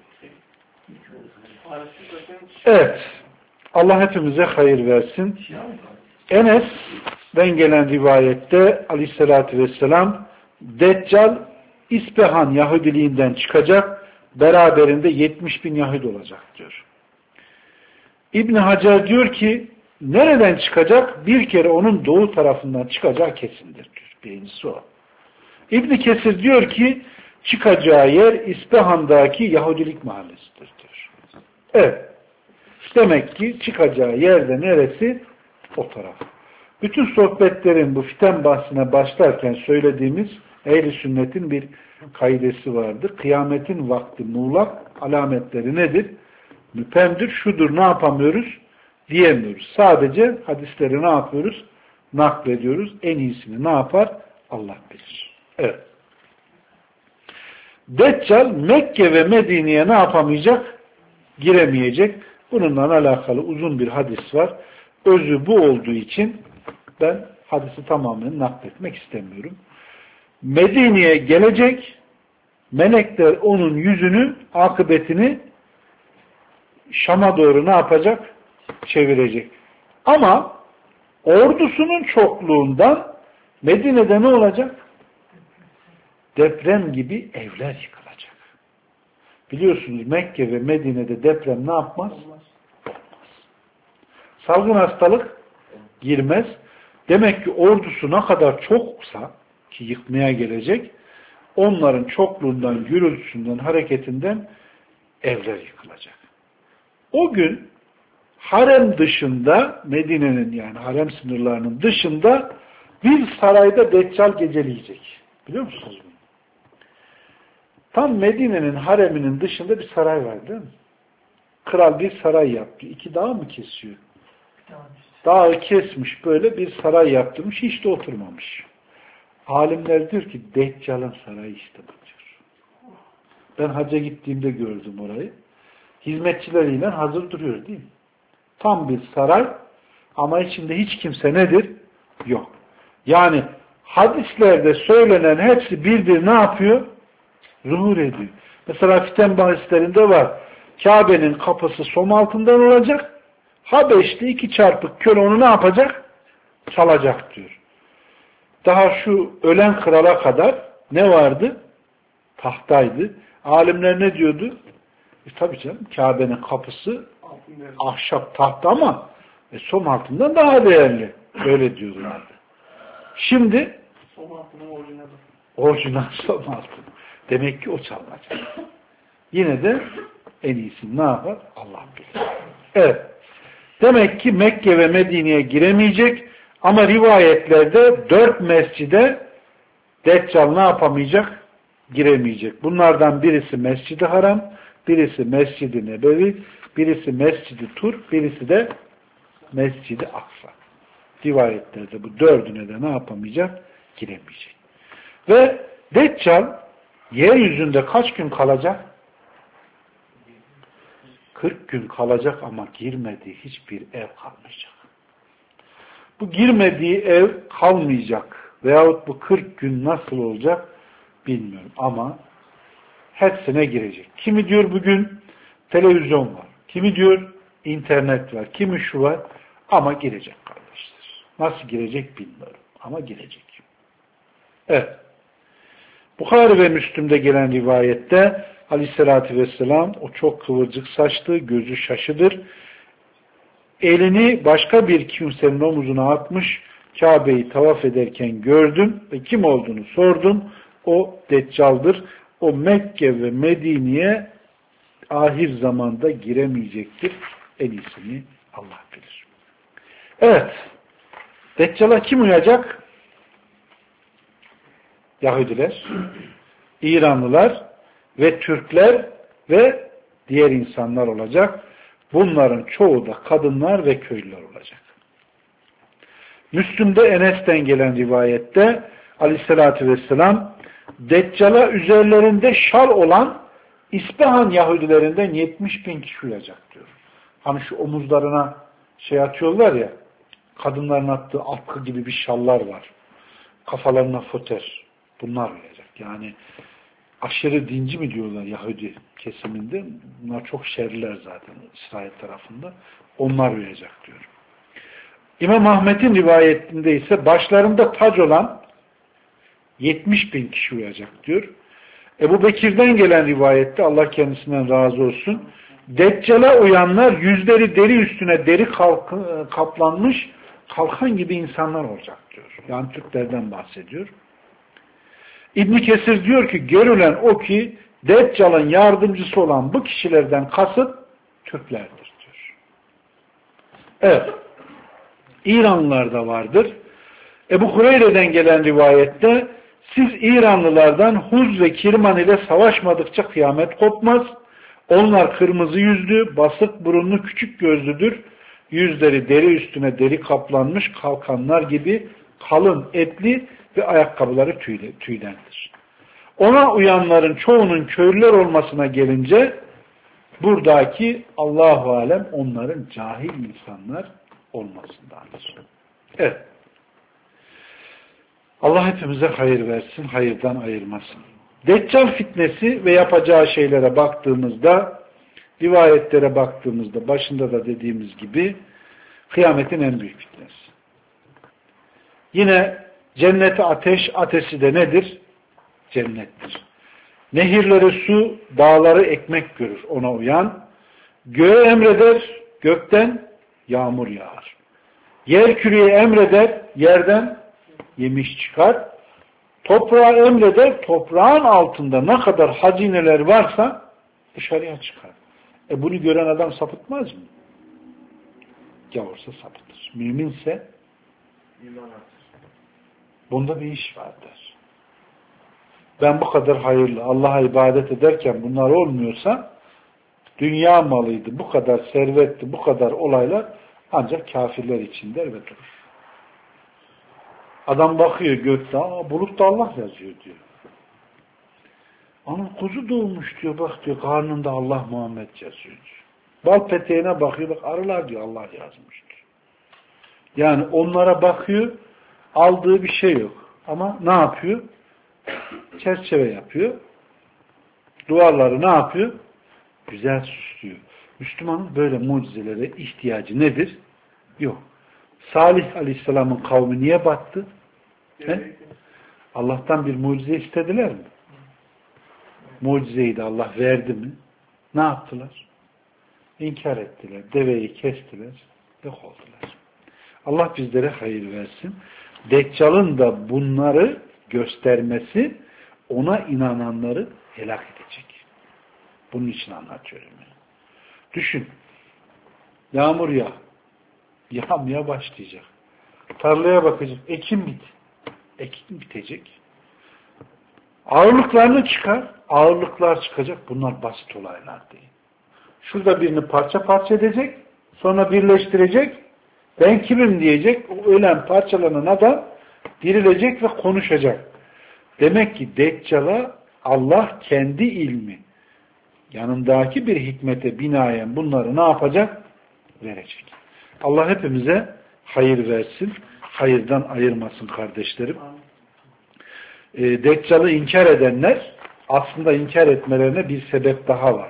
Evet. Allah hepimize hayır versin. Enes'den gelen rivayette Aleyhisselatü Vesselam Deccal İspahan Yahudiliğinden çıkacak, beraberinde yetmiş bin Yahudi olacak diyor. İbn Hacer diyor ki nereden çıkacak? Bir kere onun doğu tarafından çıkacağı kesindir diyor. Birincisi o. İbn Kesir diyor ki çıkacağı yer İspahan'daki Yahudilik mahallesidir diyor. Evet. Demek ki çıkacağı yerde neresi? O taraf. Bütün sohbetlerin bu fiten bahsine başlarken söylediğimiz ehl-i sünnetin bir kaidesi vardır. Kıyametin vakti muğlak alametleri nedir? Müpemdir. Şudur, ne yapamıyoruz? Diyemiyoruz. Sadece hadisleri ne yapıyoruz? Naklediyoruz. En iyisini ne yapar? Allah bilir. Evet. Deccal Mekke ve Medine'ye ne yapamayacak? Giremeyecek. Bununla alakalı uzun bir hadis var. Özü bu olduğu için ben hadisi tamamen nakletmek istemiyorum. Medine'ye gelecek, melekler onun yüzünü, akıbetini Şam'a doğru ne yapacak? Çevirecek. Ama ordusunun çokluğundan Medine'de ne olacak? Deprem gibi evler yıkılacak. Biliyorsunuz Mekke ve Medine'de deprem ne yapmaz? Olmaz. Salgın hastalık girmez. Demek ki ordusu ne kadar çoksa ki yıkmaya gelecek, onların çokluğundan, gürültüsünden, hareketinden evler yıkılacak. O gün harem dışında, Medine'nin yani harem sınırlarının dışında bir sarayda Deccal geceleyecek. Biliyor musunuz bunu? Tam Medine'nin hareminin dışında bir saray var değil mi? Kral bir saray yaptı. İki dağ mı kesiyor? Dağı kesmiş, böyle bir saray yaptırmış, hiç de oturmamış. Alimler diyor ki Deccal'ın sarayı işte bu diyor. Ben hacca gittiğimde gördüm orayı. Hizmetçileriyle hazır duruyor değil mi? Tam bir saray ama içinde hiç kimse nedir? Yok. Yani hadislerde söylenen hepsi bir bir ne yapıyor? Zuhur ediyor. Mesela fiten bahislerinde var. Kabe'nin kapısı som altından olacak. Habeşli iki çarpık köle onu ne yapacak? Çalacak diyor. Daha şu ölen krala kadar ne vardı? Tahtaydı. Alimler ne diyordu? E tabii canım Kabe'nin kapısı ahşap tahta ama e, som altından daha değerli. Öyle diyorlardı. Şimdi som altının orijinali. Orijinal som altın. Demek ki o çalınacak. Yine de en iyisi ne yapar? Allah bilir. Evet. Demek ki Mekke ve Medine'ye giremeyecek ama rivayetlerde dört mescide Deccal ne yapamayacak? Giremeyecek. Bunlardan birisi Mescid-i Haram, birisi Mescid-i Nebevi, birisi Mescid-i Tur, birisi de Mescid-i Aksa. Rivayetlerde bu dördüne de ne yapamayacak? Giremeyecek. Ve Deccal yeryüzünde kaç gün kalacak? kırk gün kalacak ama girmediği hiçbir ev kalmayacak. Bu girmediği ev kalmayacak veyahut bu kırk gün nasıl olacak bilmiyorum ama hepsine girecek. Kimi diyor bugün televizyon var, kimi diyor internet var, kimi şu var ama girecek kardeşler. Nasıl girecek bilmiyorum ama girecek. Evet. Bukhari ve Müslim'de gelen rivayette Aleyhisselatü Vesselam o çok kıvırcık saçlı, gözü şaşıdır. Elini başka bir kimsenin omuzuna atmış, Kabe'yi tavaf ederken gördüm ve kim olduğunu sordum. o Deccal'dır. O Mekke ve Medine'ye ahir zamanda giremeyecektir. En iyisini Allah bilir. Evet. Deccal'a kim uyacak? Yahudiler, İranlılar ve Türkler ve diğer insanlar olacak. Bunların çoğu da kadınlar ve köylüler olacak. Müslüm'de Enes'ten gelen rivayette Aleyhisselatü Vesselam Deccal'a üzerlerinde şal olan İspahan Yahudilerinden yetmiş bin kişi uyacak diyor. Hani şu omuzlarına şey atıyorlar ya, kadınların attığı atkı gibi bir şallar var. Kafalarına foter. Bunlar uyacak. Yani aşırı dinci mi diyorlar Yahudi kesiminde? Bunlar çok şerliler zaten İsrail tarafında. Onlar uyacak diyor. İmam Ahmet'in rivayetinde ise başlarında tac olan yetmiş bin kişi uyacak diyor. Ebu Bekir'den gelen rivayette Allah kendisinden razı olsun. Deccal'a uyanlar yüzleri deri üstüne deri kalk- kaplanmış kalkan gibi insanlar olacak diyor. Yani Türklerden bahsediyor. İbn Kesir diyor ki görülen o ki Deccal'ın yardımcısı olan bu kişilerden kasıt Türklerdir diyor. Evet. İranlılar da vardır. Ebu Hureyre'den gelen rivayette siz İranlılardan Huz ve Kirman ile savaşmadıkça kıyamet kopmaz. Onlar kırmızı yüzlü, basık burunlu, küçük gözlüdür. Yüzleri deri üstüne deri kaplanmış kalkanlar gibi kalın etli ve ayakkabıları tüyle, tüylendir. Ona uyanların çoğunun köylüler olmasına gelince buradaki Allahu alem onların cahil insanlar olmasındandır. Evet. Allah hepimize hayır versin, hayırdan ayırmasın. Deccal fitnesi ve yapacağı şeylere baktığımızda, rivayetlere baktığımızda, başında da dediğimiz gibi kıyametin en büyük fitnesi. Yine cenneti ateş, ateşi de nedir? Cennettir. Nehirleri su, dağları ekmek görür ona uyan. Göğe emreder, gökten yağmur yağar. Yer küreye emreder, yerden yemiş çıkar. Toprağa emreder, toprağın altında ne kadar hazineler varsa dışarıya çıkar. E bunu gören adam sapıtmaz mı? Gavursa sapıtır. Müminse bunda bir iş vardır. Ben bu kadar hayırlı, Allah'a ibadet ederken bunlar olmuyorsa dünya malıydı, bu kadar servetti, bu kadar olaylar ancak kafirler için der ve durur. Adam bakıyor gökte, aa bulutta Allah yazıyor diyor. Ama kuzu doğmuş diyor, bak diyor karnında Allah Muhammed yazıyor diyor. Bal peteğine bakıyor, bak arılar diyor Allah yazmış diyor. Yani onlara bakıyor, aldığı bir şey yok. Ama ne yapıyor? Çerçeve yapıyor. Duvarları ne yapıyor? Güzel süslüyor. Müslümanın böyle mucizelere ihtiyacı nedir? Yok. Salih Aleyhisselam'ın kavmi niye battı? He? Allah'tan bir mucize istediler mi? Mucizeyi de Allah verdi mi? Ne yaptılar? İnkar ettiler. Deveyi kestiler. Yok oldular. Allah bizlere hayır versin. Deccal'ın da bunları göstermesi ona inananları helak edecek. Bunun için anlatıyorum. Yani. Düşün. Yağmur yağ. Yağmaya başlayacak. Tarlaya bakacak. Ekim bit. Ekim bitecek. Ağırlıklarını çıkar. Ağırlıklar çıkacak. Bunlar basit olaylar değil. Şurada birini parça parça edecek. Sonra birleştirecek. Ben kimim diyecek. O ölen parçalanan adam dirilecek ve konuşacak. Demek ki Deccal'a Allah kendi ilmi yanındaki bir hikmete binaen bunları ne yapacak? Verecek. Allah hepimize hayır versin. Hayırdan ayırmasın kardeşlerim. E, Deccal'ı inkar edenler aslında inkar etmelerine bir sebep daha var.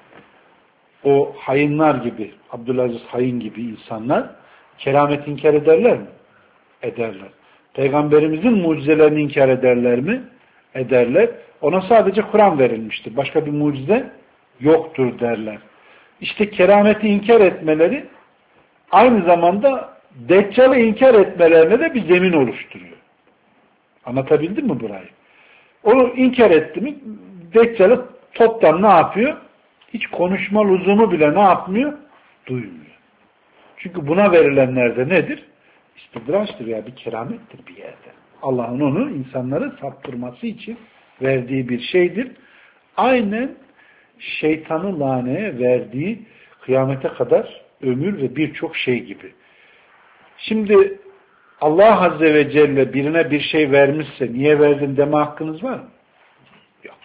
O hayınlar gibi, Abdülaziz Hayın gibi insanlar keramet inkar ederler mi? Ederler. Peygamberimizin mucizelerini inkar ederler mi? Ederler. Ona sadece Kur'an verilmiştir. Başka bir mucize yoktur derler. İşte kerameti inkar etmeleri aynı zamanda Deccal'ı inkar etmelerine de bir zemin oluşturuyor. Anlatabildim mi burayı? Onu inkar etti mi Deccal'ı toptan ne yapıyor? Hiç konuşma lüzumu bile ne yapmıyor? Duymuyor. Çünkü buna verilenler de nedir? İstidraçtır ya, bir keramettir bir yerde. Allah'ın onu insanları saptırması için verdiği bir şeydir. Aynen şeytanı laneye verdiği kıyamete kadar ömür ve birçok şey gibi. Şimdi Allah Azze ve Celle birine bir şey vermişse niye verdin deme hakkınız var mı? Yok.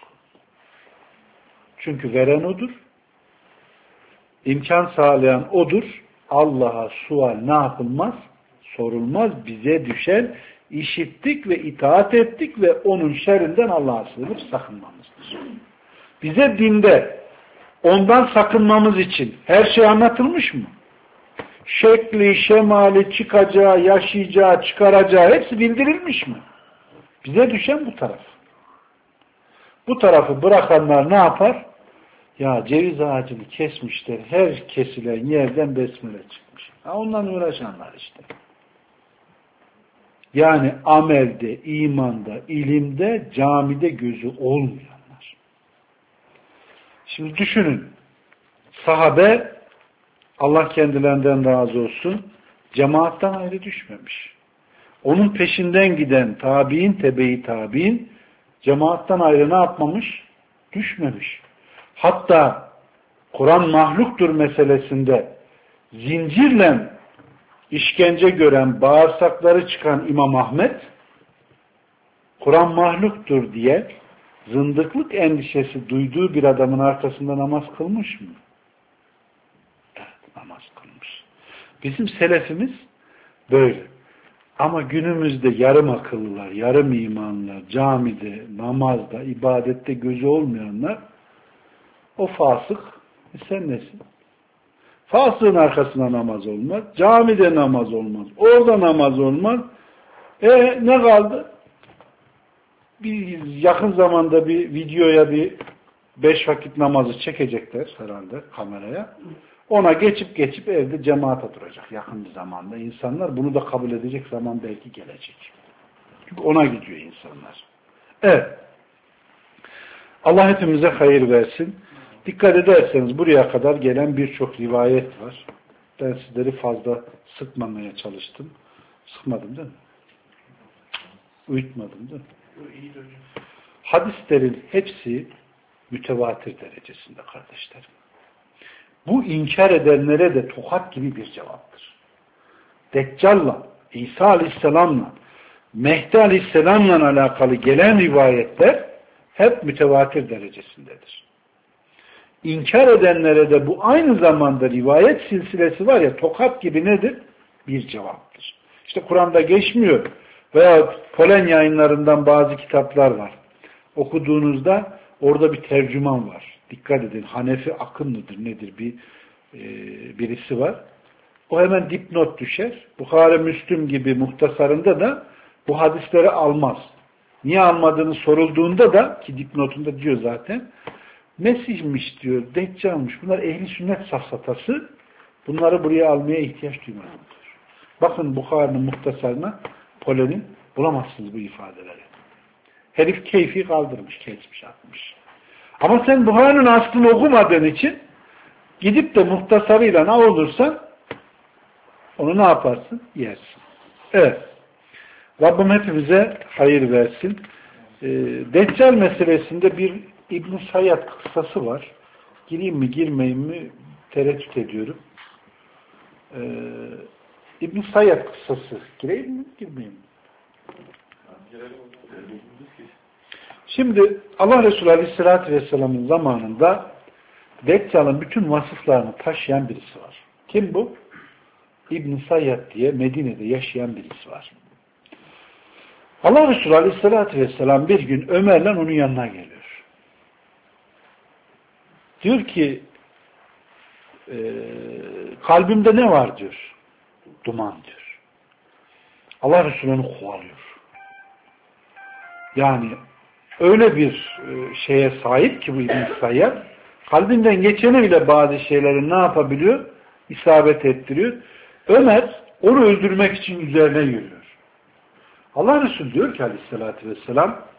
Çünkü veren odur. İmkan sağlayan odur. Allah'a sual ne yapılmaz? Sorulmaz. Bize düşen işittik ve itaat ettik ve onun şerrinden Allah'a sığınıp sakınmamızdır. Bize dinde ondan sakınmamız için her şey anlatılmış mı? Şekli, şemali, çıkacağı, yaşayacağı, çıkaracağı hepsi bildirilmiş mi? Bize düşen bu taraf. Bu tarafı bırakanlar ne yapar? Ya ceviz ağacını kesmişler, her kesilen yerden besmele çıkmış. Ha, ondan uğraşanlar işte. Yani amelde, imanda, ilimde, camide gözü olmayanlar. Şimdi düşünün, sahabe, Allah kendilerinden razı olsun, cemaattan ayrı düşmemiş. Onun peşinden giden tabi'in, tebe-i tabi'in, cemaattan ayrı ne yapmamış? Düşmemiş. Hatta Kur'an mahluktur meselesinde zincirle işkence gören, bağırsakları çıkan İmam Ahmet, Kur'an mahluktur diye zındıklık endişesi duyduğu bir adamın arkasında namaz kılmış mı? Evet, namaz kılmış. Bizim selefimiz böyle. Ama günümüzde yarım akıllılar, yarım imanlılar, camide, namazda, ibadette gözü olmayanlar, o fasık, e sen nesin? Fasığın arkasında namaz olmaz, camide namaz olmaz, orada namaz olmaz. E ne kaldı? Bir yakın zamanda bir videoya bir beş vakit namazı çekecekler herhalde kameraya. Ona geçip geçip evde cemaate duracak yakın bir zamanda. İnsanlar bunu da kabul edecek zaman belki gelecek. Çünkü ona gidiyor insanlar. Evet. Allah hepimize hayır versin. Dikkat ederseniz buraya kadar gelen birçok rivayet var. Ben sizleri fazla sıkmamaya çalıştım. Sıkmadım değil mi? Uyutmadım değil mi? Hadislerin hepsi mütevatir derecesinde kardeşlerim. Bu inkar edenlere de tokat gibi bir cevaptır. Deccal'la, İsa Aleyhisselam'la, Mehdi Aleyhisselam'la alakalı gelen rivayetler hep mütevatir derecesindedir. İnkar edenlere de bu aynı zamanda rivayet silsilesi var ya, tokat gibi nedir? Bir cevaptır. İşte Kur'an'da geçmiyor veya Polen yayınlarından bazı kitaplar var. Okuduğunuzda orada bir tercüman var. Dikkat edin, Hanefi akımlıdır nedir bir e, birisi var. O hemen dipnot düşer. Bukhari, Müslüm gibi muhtasarında da bu hadisleri almaz. Niye almadığını sorulduğunda da, ki dipnotunda diyor zaten, Mesih'miş diyor, Deccal'mış, bunlar ehli sünnet safsatası, bunları buraya almaya ihtiyaç duymalıdır. Bakın Bukhari'nin muhtasarına, Polen'in, bulamazsınız bu ifadeleri. Herif keyfi kaldırmış, kesmiş, atmış. Ama sen Bukhari'nin aslını okumadığın için gidip de muhtasarıyla ne olursan onu ne yaparsın? Yersin. Evet. Rabbim hepimize hayır versin. Ee, Deccal meselesinde bir İbn-i Sayyad kıssası var. Gireyim mi girmeyeyim mi tereddüt ediyorum. Ee, İbn-i Sayyad kıssası. Gireyim mi girmeyeyim mi? Şimdi Allah Resulü Aleyhisselatü Vesselam'ın zamanında Deccal'ın bütün vasıflarını taşıyan birisi var. Kim bu? İbn-i Sayyad diye Medine'de yaşayan birisi var. Allah Resulü Aleyhisselatü Vesselam bir gün Ömer'le onun yanına geliyor. Diyor ki e, kalbimde ne var diyor. Duman diyor. Allah Resulü onu kovalıyor. Yani öyle bir şeye sahip ki bu İbn-i Sayyad, kalbinden geçeni bile bazı şeyleri ne yapabiliyor? İsabet ettiriyor. Ömer onu öldürmek için üzerine yürüyor. Allah Resulü diyor ki Aleyhisselatü Vesselam,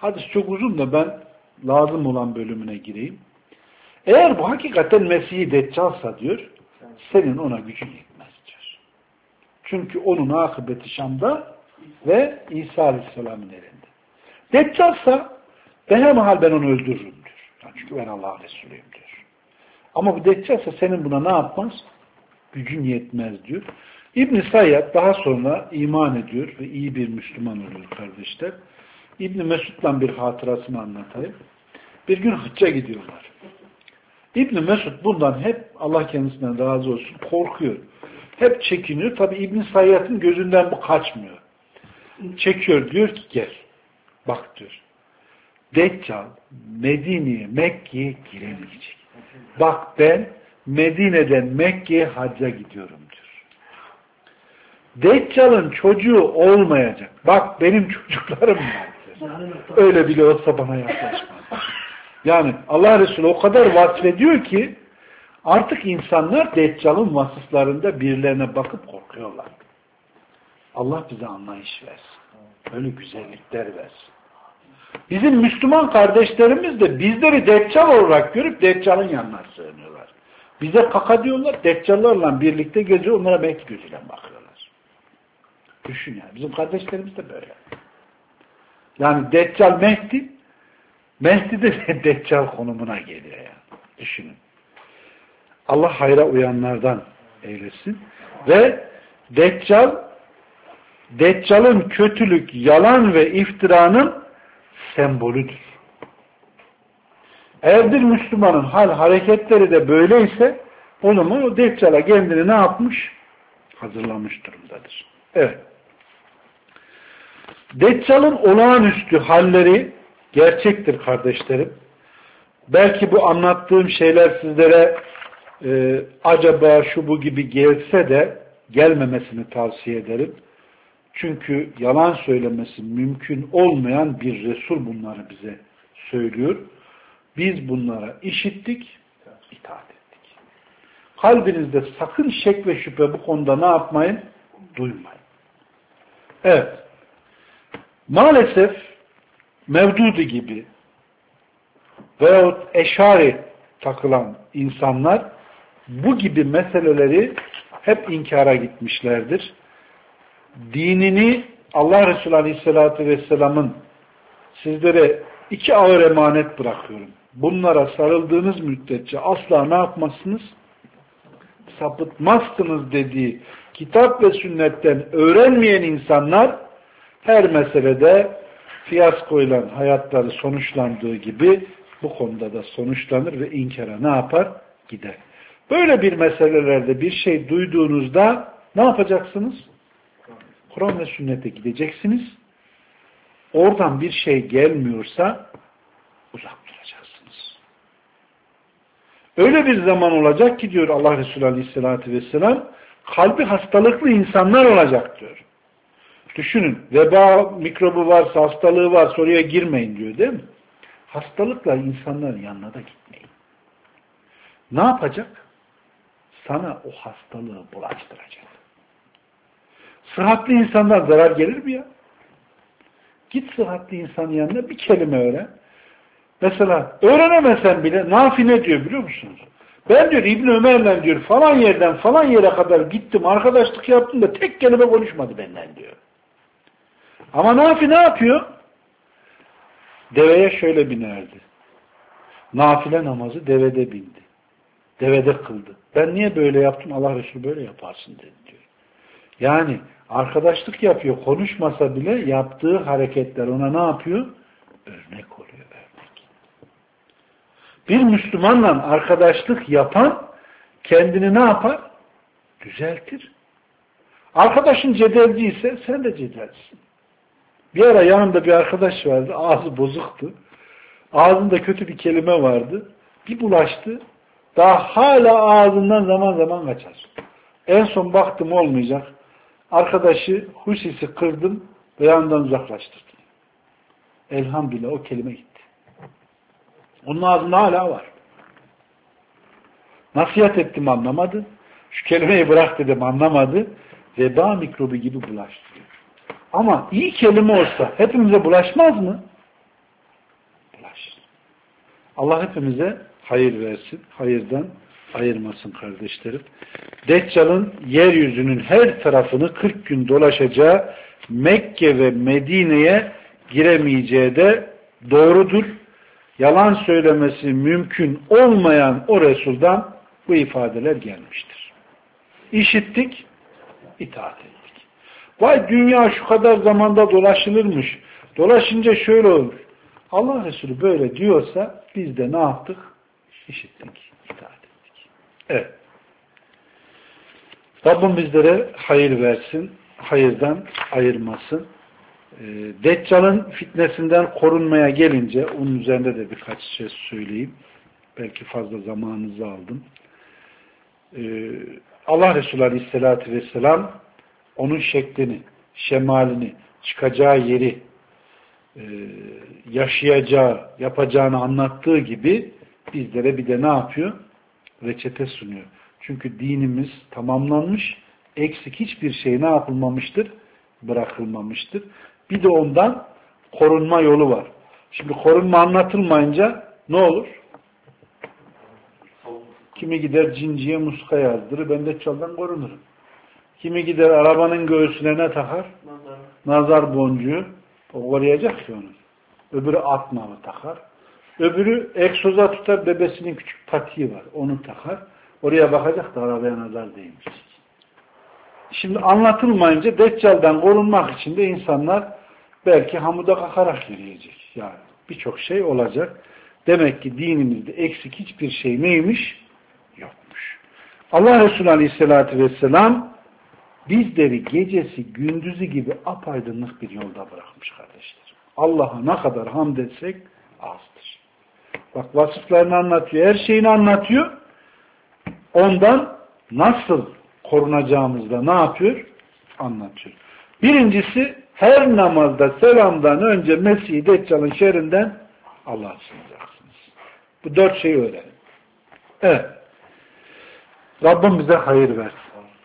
Hadis çok uzun da ben lazım olan bölümüne gireyim. Eğer bu hakikaten Mesih-i Deccal'sa diyor, senin ona gücün yetmez diyor. Çünkü onun akıbeti Şam'da ve İsa Aleyhisselam'ın elinde. Deccal'sa behemhal ben onu öldürürüm diyor. Yani çünkü ben Allah'ın Resulüyüm diyor. Ama bu Deccal'sa senin buna ne yapmaz? Gücün yetmez diyor. İbn-i Sayyad daha sonra iman ediyor ve iyi bir Müslüman oluyor kardeşler. İbn-i Mesud'dan bir hatırasını anlatayım. Bir gün hacca gidiyorlar. İbn-i Mesud bundan hep Allah kendisinden razı olsun korkuyor. Hep çekiniyor. Tabi İbn-i Sayyad'ın gözünden bu kaçmıyor. Çekiyor diyor ki gel. Bak diyor. Deccal Medine'ye, Mekke'ye giremeyecek. Bak ben Medine'den Mekke'ye hacca gidiyorum diyor. Deccal'ın çocuğu olmayacak. Bak benim çocuklarım var diyor. Öyle bile olsa bana yaklaşmaz. Yani Allah Resulü o kadar vasfediyor ki artık insanlar Deccal'ın vasıflarında birilerine bakıp korkuyorlar. Allah bize anlayış versin. Öyle güzellikler versin. Bizim Müslüman kardeşlerimiz de bizleri Deccal olarak görüp Deccal'ın yanına sığınıyorlar. Bize kaka diyorlar, Deccal'larla birlikte geziyor, onlara belki gözüyle bakıyorlar. Düşün yani. Bizim kardeşlerimiz de böyle. Yani Deccal Mehdi, Mehdi de Deccal konumuna geliyor yani. Düşünün. Allah hayra uyanlardan eylesin. Ve Deccal, Deccal'ın kötülük, yalan ve iftiranın sembolüdür. Eğer bir Müslümanın hal hareketleri de böyleyse o zaman o Deccal'a kendini ne yapmış? Hazırlamış durumdadır. Evet. Deccal'ın olağanüstü halleri gerçektir kardeşlerim. Belki bu anlattığım şeyler sizlere e, acaba şu bu gibi gelse de gelmemesini tavsiye ederim. Çünkü yalan söylemesi mümkün olmayan bir Resul bunları bize söylüyor. Biz bunlara işittik, itaat ettik. Kalbinizde sakın şek ve şüphe bu konuda ne yapmayın? Duymayın. Evet. Maalesef Mevdudi gibi veyahut Eşari takılan insanlar bu gibi meseleleri hep inkara gitmişlerdir. Dinini Allah Resulü Aleyhisselatü Vesselam'ın sizlere iki ağır emanet bırakıyorum. Bunlara sarıldığınız müddetçe asla ne yapmazsınız? Sapıtmazsınız dediği kitap ve sünnetten öğrenmeyen insanlar her meselede fiyaskoyla hayatları sonuçlandığı gibi bu konuda da sonuçlanır ve inkara ne yapar? Gider. Böyle bir meselelerde bir şey duyduğunuzda ne yapacaksınız? Kur'an ve sünnete gideceksiniz. Oradan bir şey gelmiyorsa uzak duracaksınız. Öyle bir zaman olacak ki diyor Allah Resulü Aleyhisselatü Vesselam, kalbi hastalıklı insanlar olacak diyor. Düşünün, veba mikrobu varsa, hastalığı varsa oraya girmeyin diyor değil mi? Hastalıkla insanların yanına da gitmeyin. Ne yapacak? Sana o hastalığı bulaştıracak. Sıhhatli insanlar zarar gelir mi ya? Git sıhhatli insanın yanına bir kelime öğren. Mesela öğrenemesen bile Nafi ne diyor biliyor musunuz? Ben diyor İbn Ömer'le diyor falan yerden falan yere kadar gittim, arkadaşlık yaptım da tek kelime konuşmadı benden diyor. Ama Nafi ne yapıyor? Deveye şöyle binerdi. Nafile namazı devede bindi. Devede kıldı. Ben niye böyle yaptım? Allah Resulü böyle yaparsın dedi diyor. Yani arkadaşlık yapıyor. Konuşmasa bile yaptığı hareketler ona ne yapıyor? Örnek oluyor. Örnek. Bir Müslümanla arkadaşlık yapan kendini ne yapar? Düzeltir. Arkadaşın cedelci ise sen de cedelcisin. Bir ara yanımda bir arkadaş vardı. Ağzı bozuktu. Ağzında kötü bir kelime vardı. Bir bulaştı. Daha hala ağzından zaman zaman kaçar. En son baktım olmayacak. Arkadaşı husisi kırdım ve yanından uzaklaştırdım. Elhamdülillah o kelime gitti. Onun ağzında hala var. Nasihat ettim anlamadı. Şu kelimeyi bırak dedim anlamadı. Veba mikrobu gibi bulaştı. Ama iyi kelime olsa hepimize bulaşmaz mı? Allah hepimize hayır versin. Hayırdan ayırmasın kardeşlerim. Deccal'ın yeryüzünün her tarafını kırk gün dolaşacağı, Mekke ve Medine'ye giremeyeceği de doğrudur. Yalan söylemesi mümkün olmayan o Resul'dan bu ifadeler gelmiştir. İşittik, itaat ettik. Vay dünya şu kadar zamanda dolaşılırmış. Dolaşınca şöyle olur. Allah Resulü böyle diyorsa biz de ne yaptık? İşittik, itaat ettik. Evet. Rabbim bizlere hayır versin, hayırdan ayırmasın. Ee, Deccal'ın fitnesinden korunmaya gelince onun üzerinde de birkaç şey söyleyeyim. Belki fazla zamanınızı aldım. Ee, Allah Resulü Aleyhisselatü Vesselam onun şeklini, şemalini, çıkacağı yeri, e, yaşayacağı, yapacağını anlattığı gibi bizlere bir de ne yapıyor? Reçete sunuyor. Çünkü dinimiz tamamlanmış, eksik hiçbir şey ne yapılmamıştır? Bırakılmamıştır. Bir de ondan korunma yolu var. Şimdi korunma anlatılmayınca ne olur? Kimi gider cinciye muska yazdırır, ben de Deccal'dan korunurum. Kimi gider arabanın göğsüne ne takar? Nazar, Nazar boncuğu. O koruyacak ki onu. Öbürü at namı takar. Öbürü egzoza tutar, bebesinin küçük patiği var. Onu takar. Oraya bakacak da arabaya nazar değmiş. Şimdi anlatılmayınca Deccal'dan korunmak için de insanlar belki hamuda kakarak yürüyecek. Yani birçok şey olacak. Demek ki dinimizde eksik hiçbir şey neymiş? Yokmuş. Allah Resulü Aleyhisselatü Vesselam bizleri gecesi gündüzü gibi apaydınlık bir yolda bırakmış kardeşler. Allah'a ne kadar hamd etsek azdır. Bak vasıflarını anlatıyor, her şeyini anlatıyor. Ondan nasıl korunacağımızda ne yapıyor? Anlatıyor. Birincisi her namazda selamdan önce Mesih-i Deccal'ın şerrinden Allah'a sığınacaksınız. Bu dört şeyi öğrenin. Evet. Rabbim bize hayır versin.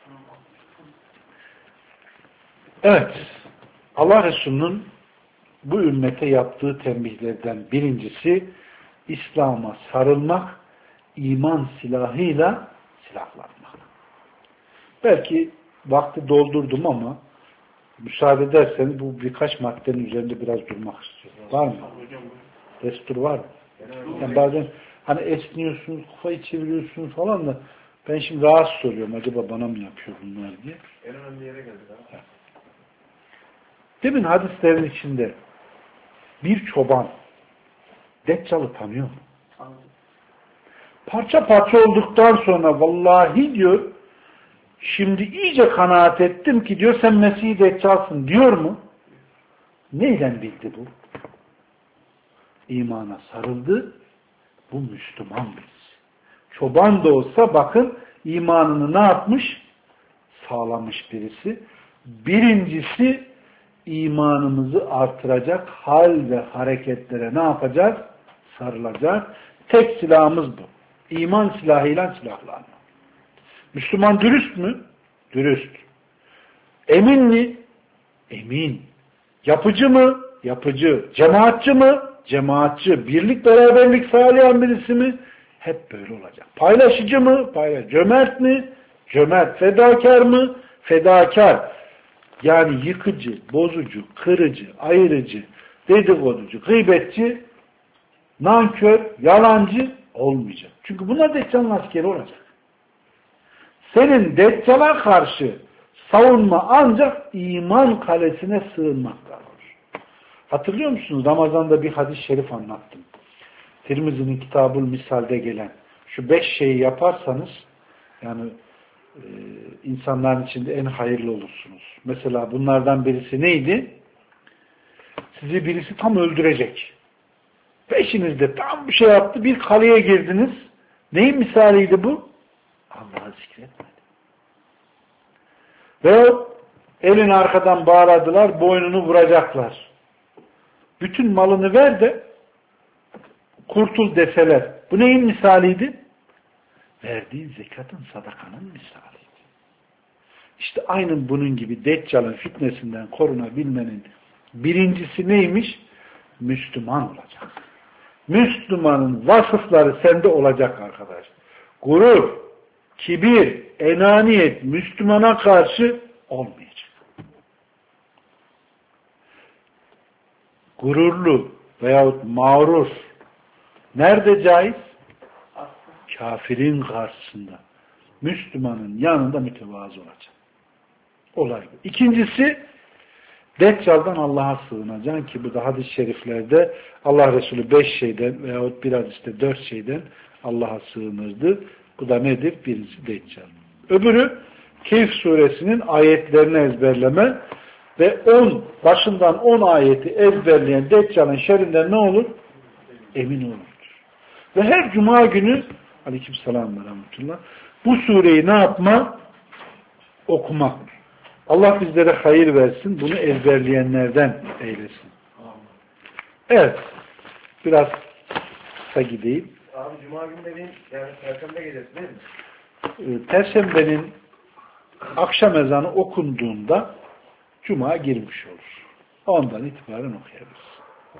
Evet. Allah Resulü'nün bu ümmete yaptığı tembihlerden birincisi İslam'a sarılmak, iman silahıyla silahlanmak. Belki vakti doldurdum ama müsaade ederseniz bu birkaç maddenin üzerinde biraz durmak istiyorum. Var mı? Destur var mı? Yani bazen hani esniyorsunuz, kafayı çeviriyorsunuz falan da ben şimdi rahatsız oluyorum. Acaba bana mı yapıyor bunlar diye. En önemli yere geldik abi. Demin hadislerin içinde bir çoban Deccal'ı tanıyor mu? Parça parça olduktan sonra vallahi diyor şimdi iyice kanaat ettim ki diyor sen Mesih-i Deccal'sın diyor mu? Neyden bildi bu? İmana sarıldı. Bu Müslüman birisi. Çoban da olsa bakın imanını ne yapmış? Sağlamış birisi. Birincisi imanımızı artıracak hal ve hareketlere ne yapacağız? Sarılacak. Tek silahımız bu. İman silahıyla silahlanma. Müslüman dürüst mü? Dürüst. Emin mi? Emin. Yapıcı mı? Yapıcı. Cemaatçi mı? Cemaatçi. Birlik beraberlik sağlayan birisi mi? Hep böyle olacak. Paylaşıcı mı? Paylaş. Cömert mi? Cömert. Fedakar mı? Fedakar. Yani yıkıcı, bozucu, kırıcı, ayırıcı, dedikoducu, gıybetçi, nankör, yalancı olmayacak. Çünkü bunlar Deccal'ın askeri olacak. Senin Deccal'a karşı savunma ancak iman kalesine sığınmakla olur. Hatırlıyor musunuz? Ramazan'da bir hadis-i şerif anlattım. Tirmizi'nin Kitab-ül Misal'de gelen şu beş şeyi yaparsanız yani e, insanların içinde en hayırlı olursunuz. Mesela bunlardan birisi neydi? Sizi birisi tam öldürecek. Peşinizde tam bir şey yaptı. Bir kaleye girdiniz. Neyin misaliydi bu? Allah'ı zikretmedi. Ve elini arkadan bağladılar. Boynunu vuracaklar. Bütün malını ver de kurtul deseler. Bu neyin misaliydi? Verdiğin zekatın, sadakanın misaliydi. İşte aynen bunun gibi Deccal'ın fitnesinden korunabilmenin birincisi neymiş? Müslüman olacak. Müslümanın vasıfları sende olacak arkadaş. Gurur, kibir, enaniyet Müslümana karşı olmayacak. Gururlu veyahut mağrur nerede caiz? Kafirin karşısında. Müslümanın yanında mütevazı olacak. Olay bu. İkincisi, Deccal'dan Allah'a sığınacaksın ki bu da hadis-i şeriflerde Allah Resulü beş şeyden veyahut bir hadiste dört şeyden Allah'a sığınırdı. Bu da nedir? Birincisi Deccal. Öbürü Kehf suresinin ayetlerini ezberleme ve on başından on ayeti ezberleyen Deccal'ın şerrinden ne olur? Emin olur. Ve her cuma günü aleykümselam ve rahmetullah bu sureyi ne yapma? Okumak. Allah bizlere hayır versin. Bunu ezberleyenlerden eylesin. Evet. Biraz kısa gideyim. Abi cuma günleri yani perşembe gecesi değil mi? Perşembenin akşam ezanı okunduğunda cuma girmiş olur. Ondan itibaren okuyabiliriz.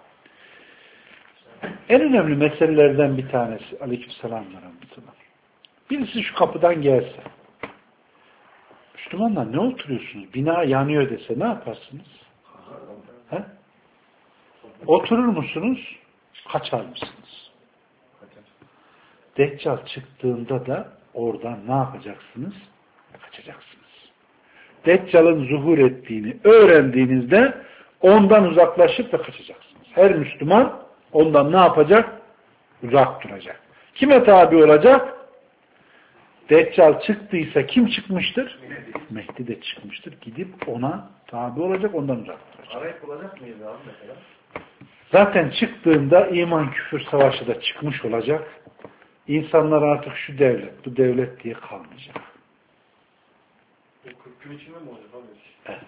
En önemli meselelerden bir tanesi aleykümselam ve rahmetullah. Birisi şu kapıdan gelse Müslümanlar ne oturuyorsunuz? Bina yanıyor dese ne yaparsınız? He? Oturur musunuz? Kaçar mısınız? Deccal çıktığında da oradan ne yapacaksınız? Kaçacaksınız. Deccal'ın zuhur ettiğini öğrendiğinizde ondan uzaklaşıp da kaçacaksınız. Her Müslüman ondan ne yapacak? Uzak duracak. Kime tabi olacak? Deccal çıktıysa kim çıkmıştır? Mehdi de çıkmıştır. Gidip ona tabi olacak, ondan uzak duracak. Arayıp bulacak mıyız abi mesela? Zaten çıktığında iman küfür savaşı da çıkmış olacak. İnsanlar artık şu devlet, bu devlet diye kalmayacak. kırk gün içinde mi olacak abi? Evet.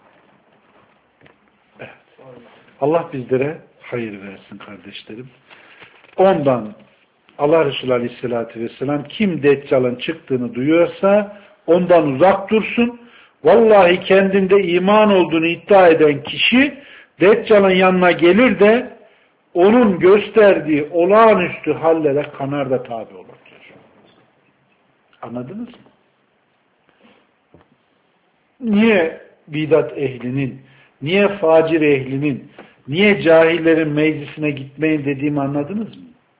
Evet. Allah bizlere hayır versin kardeşlerim. Ondan Allah Resulü Aleyhisselatü Vesselam kim Deccal'ın çıktığını duyuyorsa ondan uzak dursun. Vallahi kendinde iman olduğunu iddia eden kişi Deccal'ın yanına gelir de onun gösterdiği olağanüstü hallere kanar da tabi olur diyor. Anladınız mı? Niye bidat ehlinin, niye facir ehlinin, niye cahillerin meclisine gitmeyin dediğimi anladınız mı?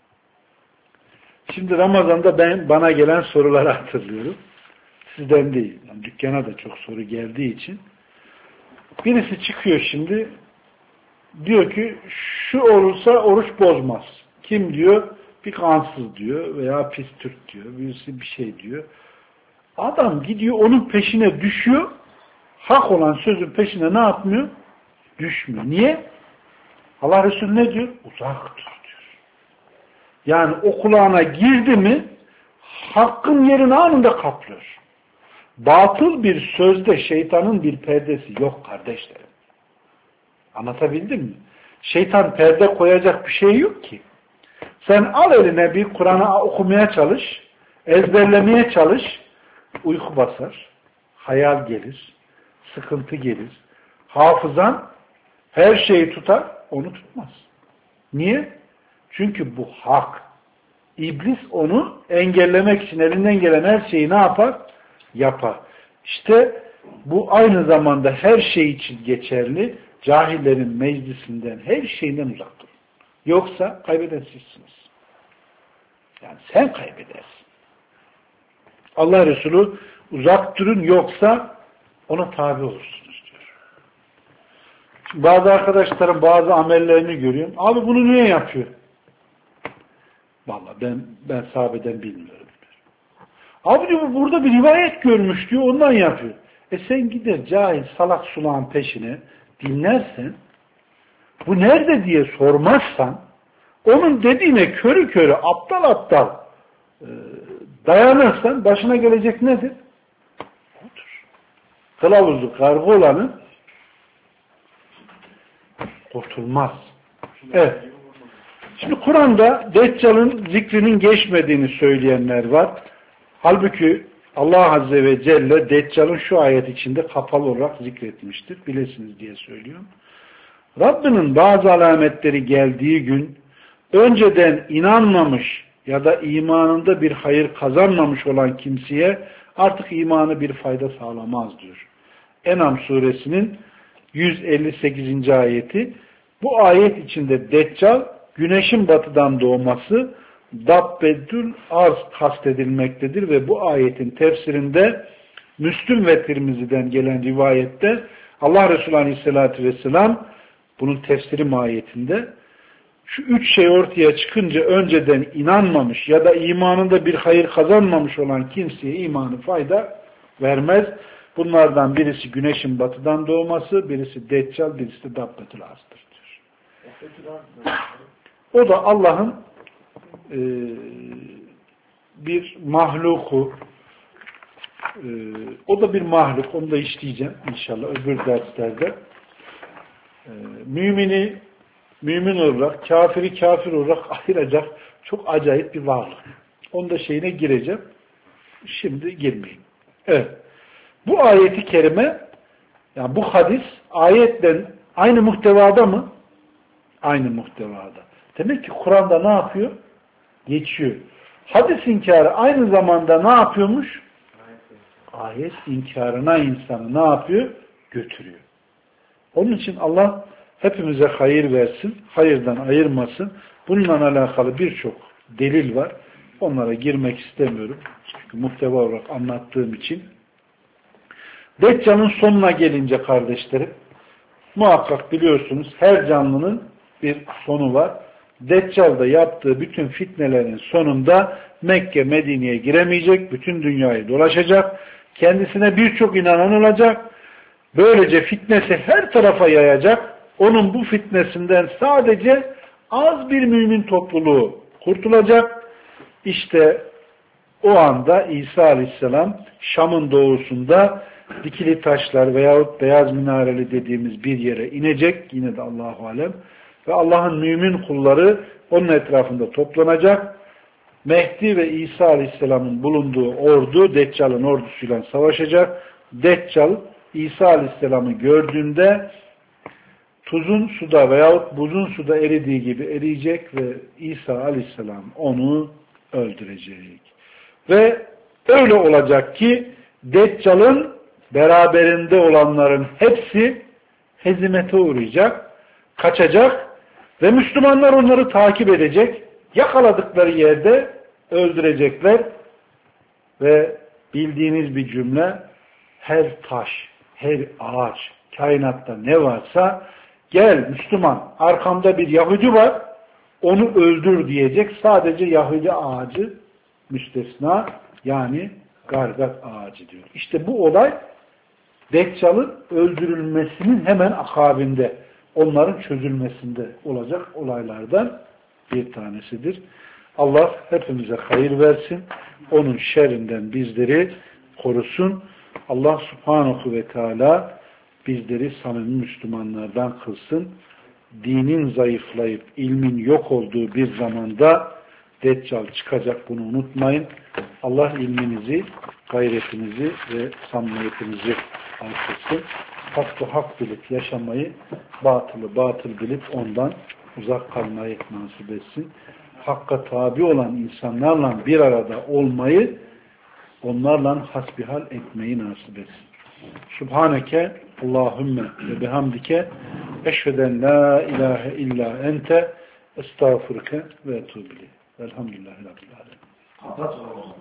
Şimdi Ramazan'da ben bana gelen soruları hatırlıyorum. Sizden değil. Yani dükkana da çok soru geldiği için. Birisi çıkıyor şimdi diyor ki şu olursa oruç bozmaz. Kim diyor? Bir kansız diyor veya pis Türk diyor. Birisi bir şey diyor. Adam gidiyor onun peşine düşüyor. Hak olan sözün peşine ne yapmıyor? Düşmüyor. Niye? Allah Resulü ne diyor? Uzak dur diyor. Yani o kulağına girdi mi hakkın yerini anında kaplıyor. Batıl bir sözde şeytanın bir perdesi yok kardeşlerim. Anlatabildim mi? Şeytan perde koyacak bir şey yok ki. Sen al eline bir Kur'an'ı okumaya çalış, ezberlemeye çalış, uyku basar, hayal gelir, sıkıntı gelir. Hafızan her şeyi tutar, onu tutmaz. Niye? Çünkü bu hak. İblis onu engellemek için elinden gelen her şeyi ne yapar? Yapar. İşte bu aynı zamanda her şey için geçerli. Cahillerin meclisinden, her şeyinden uzak durun. Yoksa kaybeden sizsiniz. Yani sen kaybedersin. Allah Resulü uzak durun yoksa ona tabi olursunuz diyor. Şimdi bazı arkadaşlarım bazı amellerini görüyorum. Abi bunu niye yapıyor? Vallahi ben ben sahabeden bilmiyorum diyor. Abi diyor burada bir rivayet görmüş diyor ondan yapıyor. E sen gider cahil salak sulağın peşine dinlersen bu nerede diye sormazsan onun dediğine körü körü aptal aptal e, dayanırsan başına gelecek nedir? Otur. Kılavuzu kargı olanı kurtulmaz. Evet. Şimdi Kur'an'da Deccal'ın zikrinin geçmediğini söyleyenler var. Halbuki Allah Azze ve Celle Deccal'ın şu ayet içinde kapalı olarak zikretmiştir. Bilesiniz diye söylüyorum. Rabbinin bazı alametleri geldiği gün önceden inanmamış ya da imanında bir hayır kazanmamış olan kimseye artık imanı bir fayda sağlamaz diyor. En'am suresinin yüz elli sekizinci ayeti. Bu ayet içinde Deccal, güneşin batıdan doğması, Dabbedül arz kastedilmektedir ve bu ayetin tefsirinde Müslüm ve Tirmizi'den gelen rivayette Allah Resulü Aleyhisselatü Vesselam bunun tefsiri mahiyetinde şu üç şey ortaya çıkınca önceden inanmamış ya da imanında bir hayır kazanmamış olan kimseye imanı fayda vermez. Bunlardan birisi güneşin batıdan doğması, birisi Deccal, birisi de Dabbetül Arz'dır diyor. O da Allah'ın e, bir mahluku, e, o da bir mahluk, onu da işleyeceğim inşallah öbür derslerde. E, mümini mümin olarak, kafiri kafir olarak ayıracak çok acayip bir varlık. Onun da şeyine gireceğim. Şimdi girmeyeyim. Evet. Bu ayeti kerime, yani bu hadis ayetle aynı muhtevada mı? Aynı muhtevada. Demek ki Kur'an'da ne yapıyor? Geçiyor. Hadis inkarı aynı zamanda ne yapıyormuş? Ayet inkarına insanı ne yapıyor? Götürüyor. Onun için Allah hepimize hayır versin, hayırdan ayırmasın. Bununla alakalı birçok delil var. Onlara girmek istemiyorum. Çünkü muhteva olarak anlattığım için. Deccal'ın sonuna gelince kardeşlerim, muhakkak biliyorsunuz her canlının bir sonu var. Deccal'da yaptığı bütün fitnelerin sonunda Mekke, Medine'ye giremeyecek, bütün dünyayı dolaşacak, kendisine birçok inanan olacak, böylece fitnesi her tarafa yayacak, onun bu fitnesinden sadece az bir mümin topluluğu kurtulacak. İşte o anda İsa Aleyhisselam Şam'ın doğusunda dikili taşlar veyahut beyaz minareli dediğimiz bir yere inecek. Yine de Allahu alem. Ve Allah'ın mümin kulları onun etrafında toplanacak. Mehdi ve İsa Aleyhisselam'ın bulunduğu ordu Deccal'ın ordusuyla savaşacak. Deccal İsa Aleyhisselam'ı gördüğünde tuzun suda veyahut buzun suda eridiği gibi eriyecek ve İsa Aleyhisselam onu öldürecek. Ve öyle olacak ki Deccal'ın beraberinde olanların hepsi hezimete uğrayacak, kaçacak ve Müslümanlar onları takip edecek, yakaladıkları yerde öldürecekler ve bildiğiniz bir cümle, her taş, her ağaç, kainatta ne varsa gel Müslüman, arkamda bir Yahudi var, onu öldür diyecek. Sadece Yahudi ağacı müstesna, yani gargat ağacı diyor. İşte bu olay Deccal'ın öldürülmesinin hemen akabinde, onların çözülmesinde olacak olaylardan bir tanesidir. Allah hepimize hayır versin. Onun şerrinden bizleri korusun. Allah Subhanahu ve Teala bizleri samimi Müslümanlardan kılsın. Dinin zayıflayıp ilmin yok olduğu bir zamanda Deccal çıkacak, bunu unutmayın. Allah ilminizi, gayretinizi ve samimiyetinizi artırsın. Hakkı hak bilip yaşamayı, batılı batıl bilip ondan uzak kalmayı nasip etsin. Hakka tabi olan insanlarla bir arada olmayı, onlarla hasbihal etmeyi nasip etsin. Subhaneke Allahümme ve bihamdike eşveden la ilahe illa ente estağfurke ve etûbü ileyh. Velhamdülillahi Rabbil alemin.